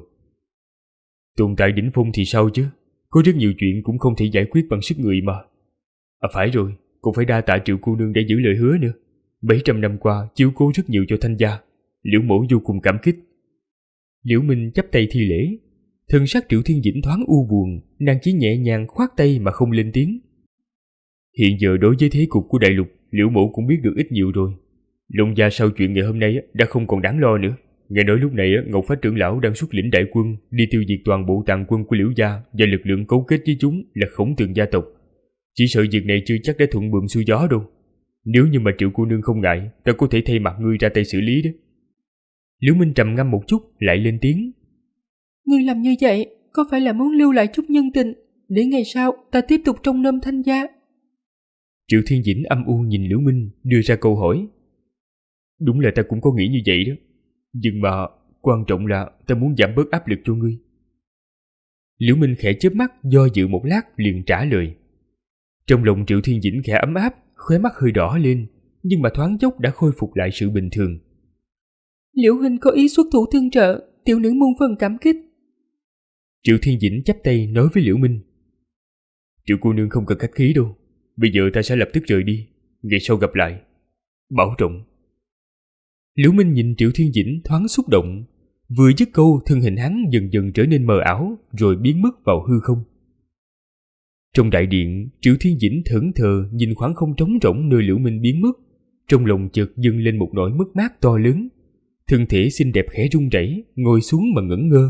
Tồn tại đỉnh phong thì sao chứ? Có rất nhiều chuyện cũng không thể giải quyết bằng sức người mà. À phải rồi, cũng phải đa tạ Triệu cô nương đã giữ lời hứa nữa. 700 năm qua chiếu cố rất nhiều cho Thanh gia, Liễu mỗ vô cùng cảm kích. Liễu Minh chắp tay thi lễ. Thân sắc Triệu Thiên Dĩnh thoáng u buồn, nàng chỉ nhẹ nhàng khoát tay mà không lên tiếng. Hiện giờ đối với thế cục của đại lục, Liễu mỗ cũng biết được ít nhiều rồi. Long gia sau chuyện ngày hôm nay đã không còn đáng lo nữa. Nghe nói lúc này Ngọc Phách trưởng lão đang xuất lĩnh đại quân đi tiêu diệt toàn bộ tàn quân của Liễu gia và lực lượng cấu kết với chúng là Khổng Tường gia tộc. Chỉ sợ việc này chưa chắc đã thuận buồm xuôi gió đâu. Nếu như mà Triệu cô nương không ngại, ta có thể thay mặt ngươi ra tay xử lý đó. Liễu Minh trầm ngâm một chút lại lên tiếng. Ngươi làm như vậy có phải là muốn lưu lại chút nhân tình để ngày sau ta tiếp tục trông nom Thanh gia? Triệu Thiên Dĩnh âm u nhìn Liễu Minh đưa ra câu hỏi. Đúng là ta cũng có nghĩ như vậy đó, nhưng mà quan trọng là ta muốn giảm bớt áp lực cho ngươi. Liễu Minh khẽ chớp mắt do dự một lát liền trả lời. Trong lòng Triệu Thiên Dĩnh khẽ ấm áp, khóe mắt hơi đỏ lên, nhưng mà thoáng chốc đã khôi phục lại sự bình thường. Liễu huynh có ý xuất thủ tương trợ, tiểu nữ muôn phần cảm kích. Triệu Thiên Dĩnh chắp tay nói với Liễu Minh. Triệu cô nương không cần khách khí đâu, bây giờ ta sẽ lập tức rời đi, ngày sau gặp lại. Bảo trọng. Liễu Minh nhìn Triệu Thiên Dĩnh thoáng xúc động. Vừa dứt câu, thân hình hắn dần dần trở nên mờ ảo, rồi biến mất vào hư không. Trong đại điện, Triệu Thiên Dĩnh thẫn thờ nhìn khoảng không trống rỗng nơi Liễu Minh biến mất. Trong lòng chợt dâng lên một nỗi mất mát to lớn. Thân thể xinh đẹp khẽ run rẩy, ngồi xuống mà ngẩn ngơ.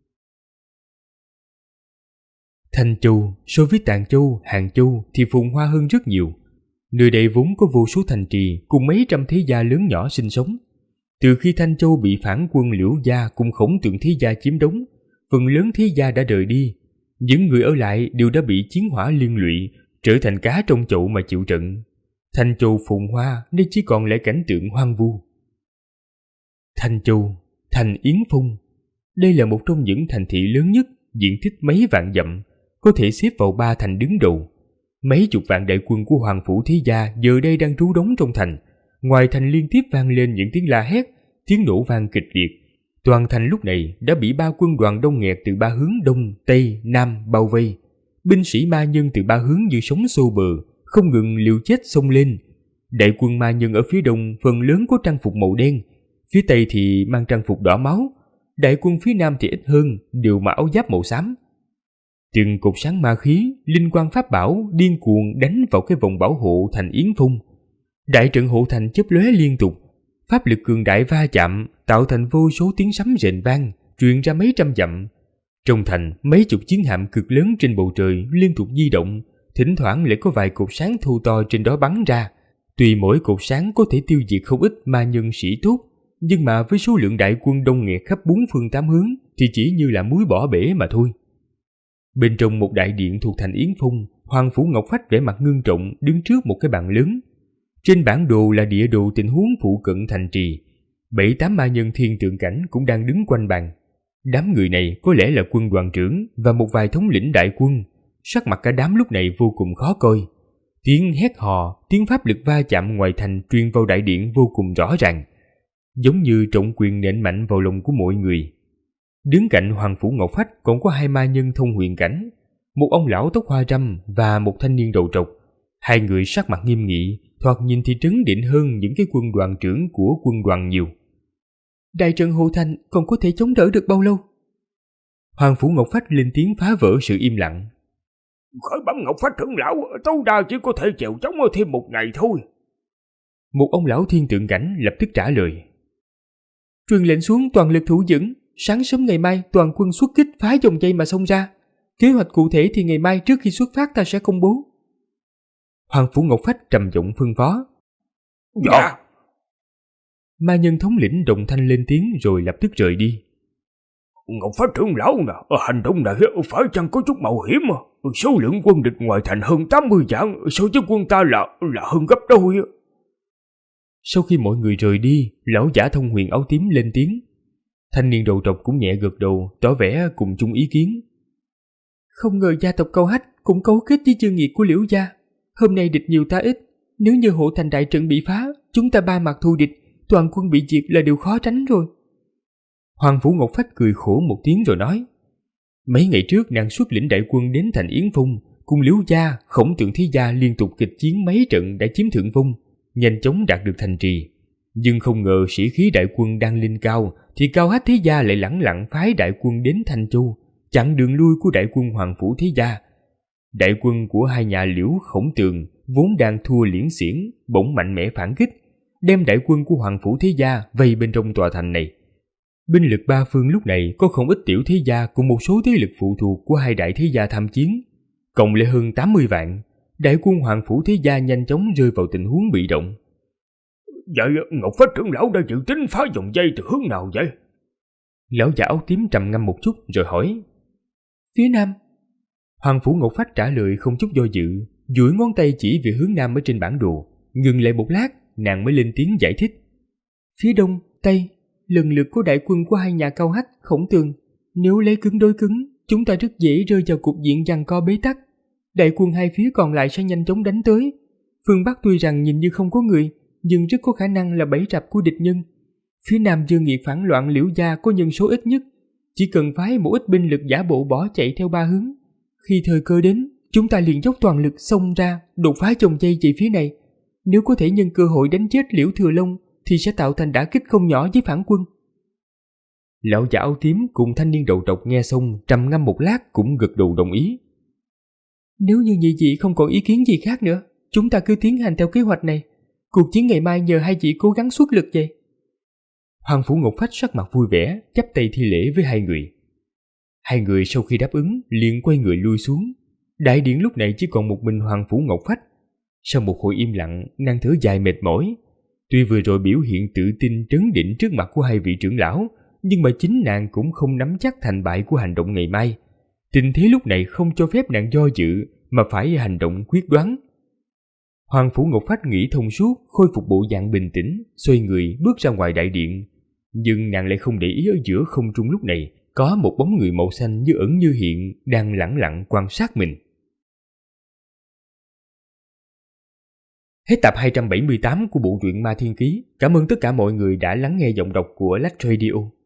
Thanh Châu so với Tạng Châu, Hàng Châu thì phồn hoa hơn rất nhiều. Nơi đây vốn có vô số thành trì cùng mấy trăm thế gia lớn nhỏ sinh sống. Từ khi Thanh Châu bị phản quân Liễu gia cùng Khổng Tượng thế gia chiếm đóng, phần lớn thế gia đã rời đi. Những người ở lại đều đã bị chiến hỏa liên lụy, trở thành cá trong chậu mà chịu trận. Thanh Châu phồn hoa nên chỉ còn lại cảnh tượng hoang vu. Thanh Châu, thành Yến Phong. Đây là một trong những thành thị lớn nhất, diện tích mấy vạn dặm, có thể xếp vào 3 thành đứng đầu. Mấy chục vạn đại quân của Hoàng phủ thế gia giờ đây đang trú đóng trong thành. Ngoài thành liên tiếp vang lên những tiếng la hét, tiếng nổ vang kịch liệt. Toàn thành lúc này đã bị 3 quân đoàn đông nghẹt từ 3 hướng đông, tây, nam bao vây. Binh sĩ ma nhân từ 3 hướng như sóng xô bờ, không ngừng liều chết xông lên. Đại quân ma nhân ở phía đông phần lớn có trang phục màu đen, phía tây thì mang trang phục đỏ máu. Đại quân phía nam thì ít hơn, đều mặc áo giáp màu xám. Từng cột sáng ma khí, linh quang pháp bảo điên cuồng đánh vào cái vòng bảo hộ thành Yến Phong. Đại trận hộ thành chớp lóe liên tục, pháp lực cường đại va chạm tạo thành vô số tiếng sấm rền vang, truyền ra mấy trăm dặm. Trong thành, mấy chục chiến hạm cực lớn trên bầu trời liên tục di động, thỉnh thoảng lại có vài cột sáng thô to trên đó bắn ra. Tuy mỗi cột sáng có thể tiêu diệt không ít ma nhân sĩ tốt, nhưng mà với số lượng đại quân đông nghẹt khắp 4 phương 8 hướng thì chỉ như là muối bỏ bể mà thôi. Bên trong một đại điện thuộc thành Yến Phong, Hoàng phủ Ngọc Phách vẻ mặt ngưng trọng đứng trước một cái bàn lớn. Trên bản đồ là địa đồ tình huống phụ cận thành trì. 7-8 ma nhân thiên tượng cảnh cũng đang đứng quanh bàn. Đám người này có lẽ là quân đoàn trưởng và một vài thống lĩnh đại quân. Sắc mặt cả đám lúc này vô cùng khó coi. Tiếng hét hò, tiếng pháp lực va chạm ngoài thành truyền vào đại điện vô cùng rõ ràng, giống như trọng quyền nện mạnh vào lòng của mọi người. Đứng cạnh Hoàng phủ Ngọc Phách còn có 2 ma nhân thông huyền cảnh, một ông lão tóc hoa râm và một thanh niên đầu trọc. 2 người sắc mặt nghiêm nghị, thoạt nhìn thì trấn định hơn những cái quân đoàn trưởng của quân đoàn nhiều. Đại trận hộ thành còn có thể chống đỡ được bao lâu? Hoàng phủ Ngọc Phách lên tiếng phá vỡ sự im lặng. Khởi bẩm Ngọc Phách trưởng lão, tối đa chỉ có thể chèo chống thêm 1 ngày thôi. Một ông lão thiên tượng cảnh lập tức trả lời. Truyền lệnh xuống toàn lực thủ vững, sáng sớm ngày mai toàn quân xuất kích phá dòng dây mà xông ra. Kế hoạch cụ thể thì ngày mai trước khi xuất phát ta sẽ công bố. Hoàng phủ Ngọc Phách trầm giọng phân phó. Dạ. Ma nhân thống lĩnh đồng thanh lên tiếng rồi lập tức rời đi. Ngọc Phách trưởng lão nè, hành động này phải chăng có chút mạo hiểm? Số lượng quân địch ngoài thành hơn 80 vạn, so với quân ta là hơn gấp đôi. Sau khi mọi người rời đi, lão giả thông huyền áo tím lên tiếng. Thanh niên đầu trọc cũng nhẹ gật đầu, tỏ vẻ cùng chung ý kiến. Không ngờ gia tộc Câu Hách cũng cấu kết với chương nghiệt của Liễu gia. Hôm nay địch nhiều ta ít, nếu như hộ thành đại trận bị phá, chúng ta 3 mặt thù địch, toàn quân bị diệt là điều khó tránh rồi. Hoàng phủ Ngọc Phách cười khổ một tiếng rồi nói. Mấy ngày trước nàng xuất lĩnh đại quân đến thành Yến Phong, cùng Liễu gia, Khổng Tượng thế gia liên tục kịch chiến mấy trận đã chiếm thượng phong, nhanh chóng đạt được thành trì. Nhưng không ngờ sĩ khí đại quân đang lên cao thì Cao Hách thế gia lại lẳng lặng phái đại quân đến Thanh Châu, chặn đường lui của đại quân Hoàng phủ thế gia. Đại quân của 2 nhà Liễu Khổng Tường vốn đang thua liễn xiển, bỗng mạnh mẽ phản kích, đem đại quân của Hoàng phủ thế gia vây bên trong tòa thành này. Binh lực 3 phương lúc này có không ít tiểu thế gia cùng một số thế lực phụ thuộc của 2 đại thế gia tham chiến, cộng lại hơn 80 vạn. Đại quân Hoàng phủ thế gia nhanh chóng rơi vào tình huống bị động. Vậy Ngọc Phách trưởng lão đã dự tính phá dòng dây từ hướng nào vậy? Lão giả áo tím trầm ngâm một chút rồi hỏi. Phía nam. Hoàng phủ Ngọc Phách trả lời không chút do dự, duỗi ngón tay chỉ về hướng nam ở trên bản đồ. Ngừng lại một lát, nàng mới lên tiếng giải thích. Phía đông, tây, lần lượt có đại quân của 2 nhà Cao Hách, Khổng Tường. Nếu lấy cứng đối cứng, chúng ta rất dễ rơi vào cục diện giằng co bế tắc. Đại quân 2 phía còn lại sẽ nhanh chóng đánh tới. Phương Bắc tuy rằng nhìn như không có người, nhưng rất có khả năng là bẫy rập của địch nhân. Phía nam Dương Nghiệt phản loạn Liễu gia có nhân số ít nhất, chỉ cần phái một ít binh lực giả bộ bỏ chạy theo 3 hướng. Khi thời cơ đến, chúng ta liền dốc toàn lực xông ra, đột phá chồng dây về phía này. Nếu có thể nhân cơ hội đánh chết Liễu Thừa Long, thì sẽ tạo thành đả kích không nhỏ với phản quân. Lão già áo tím cùng thanh niên đầu trọc nghe xong trầm ngâm một lát cũng gật đầu đồng ý. Nếu như nhị vị không còn ý kiến gì khác nữa, chúng ta cứ tiến hành theo kế hoạch này. Cuộc chiến ngày mai nhờ hai vị cố gắng xuất lực vậy. Hoàng Phủ Ngọc Phách sắc mặt vui vẻ, chắp tay thi lễ với hai người. Hai người sau khi đáp ứng liền quay người lui xuống. Đại điện lúc này chỉ còn một mình Hoàng Phủ Ngọc Phách. Sau một hồi im lặng, nàng thở dài mệt mỏi. Tuy vừa rồi biểu hiện tự tin trấn định trước mặt của hai vị trưởng lão, nhưng mà chính nàng cũng không nắm chắc thành bại của hành động ngày mai. Tình thế lúc này không cho phép nàng do dự, mà phải hành động quyết đoán. Hoàng Phủ Ngọc Phách nghĩ thông suốt, khôi phục bộ dạng bình tĩnh, xoay người bước ra ngoài đại điện. Nhưng nàng lại không để ý ở giữa không trung lúc này có một bóng người màu xanh như ẩn như hiện đang lẳng lặng quan sát mình. Hết tập 278 của bộ truyện Ma Thiên Ký. Cảm ơn tất cả mọi người đã lắng nghe giọng đọc của Lách Radio.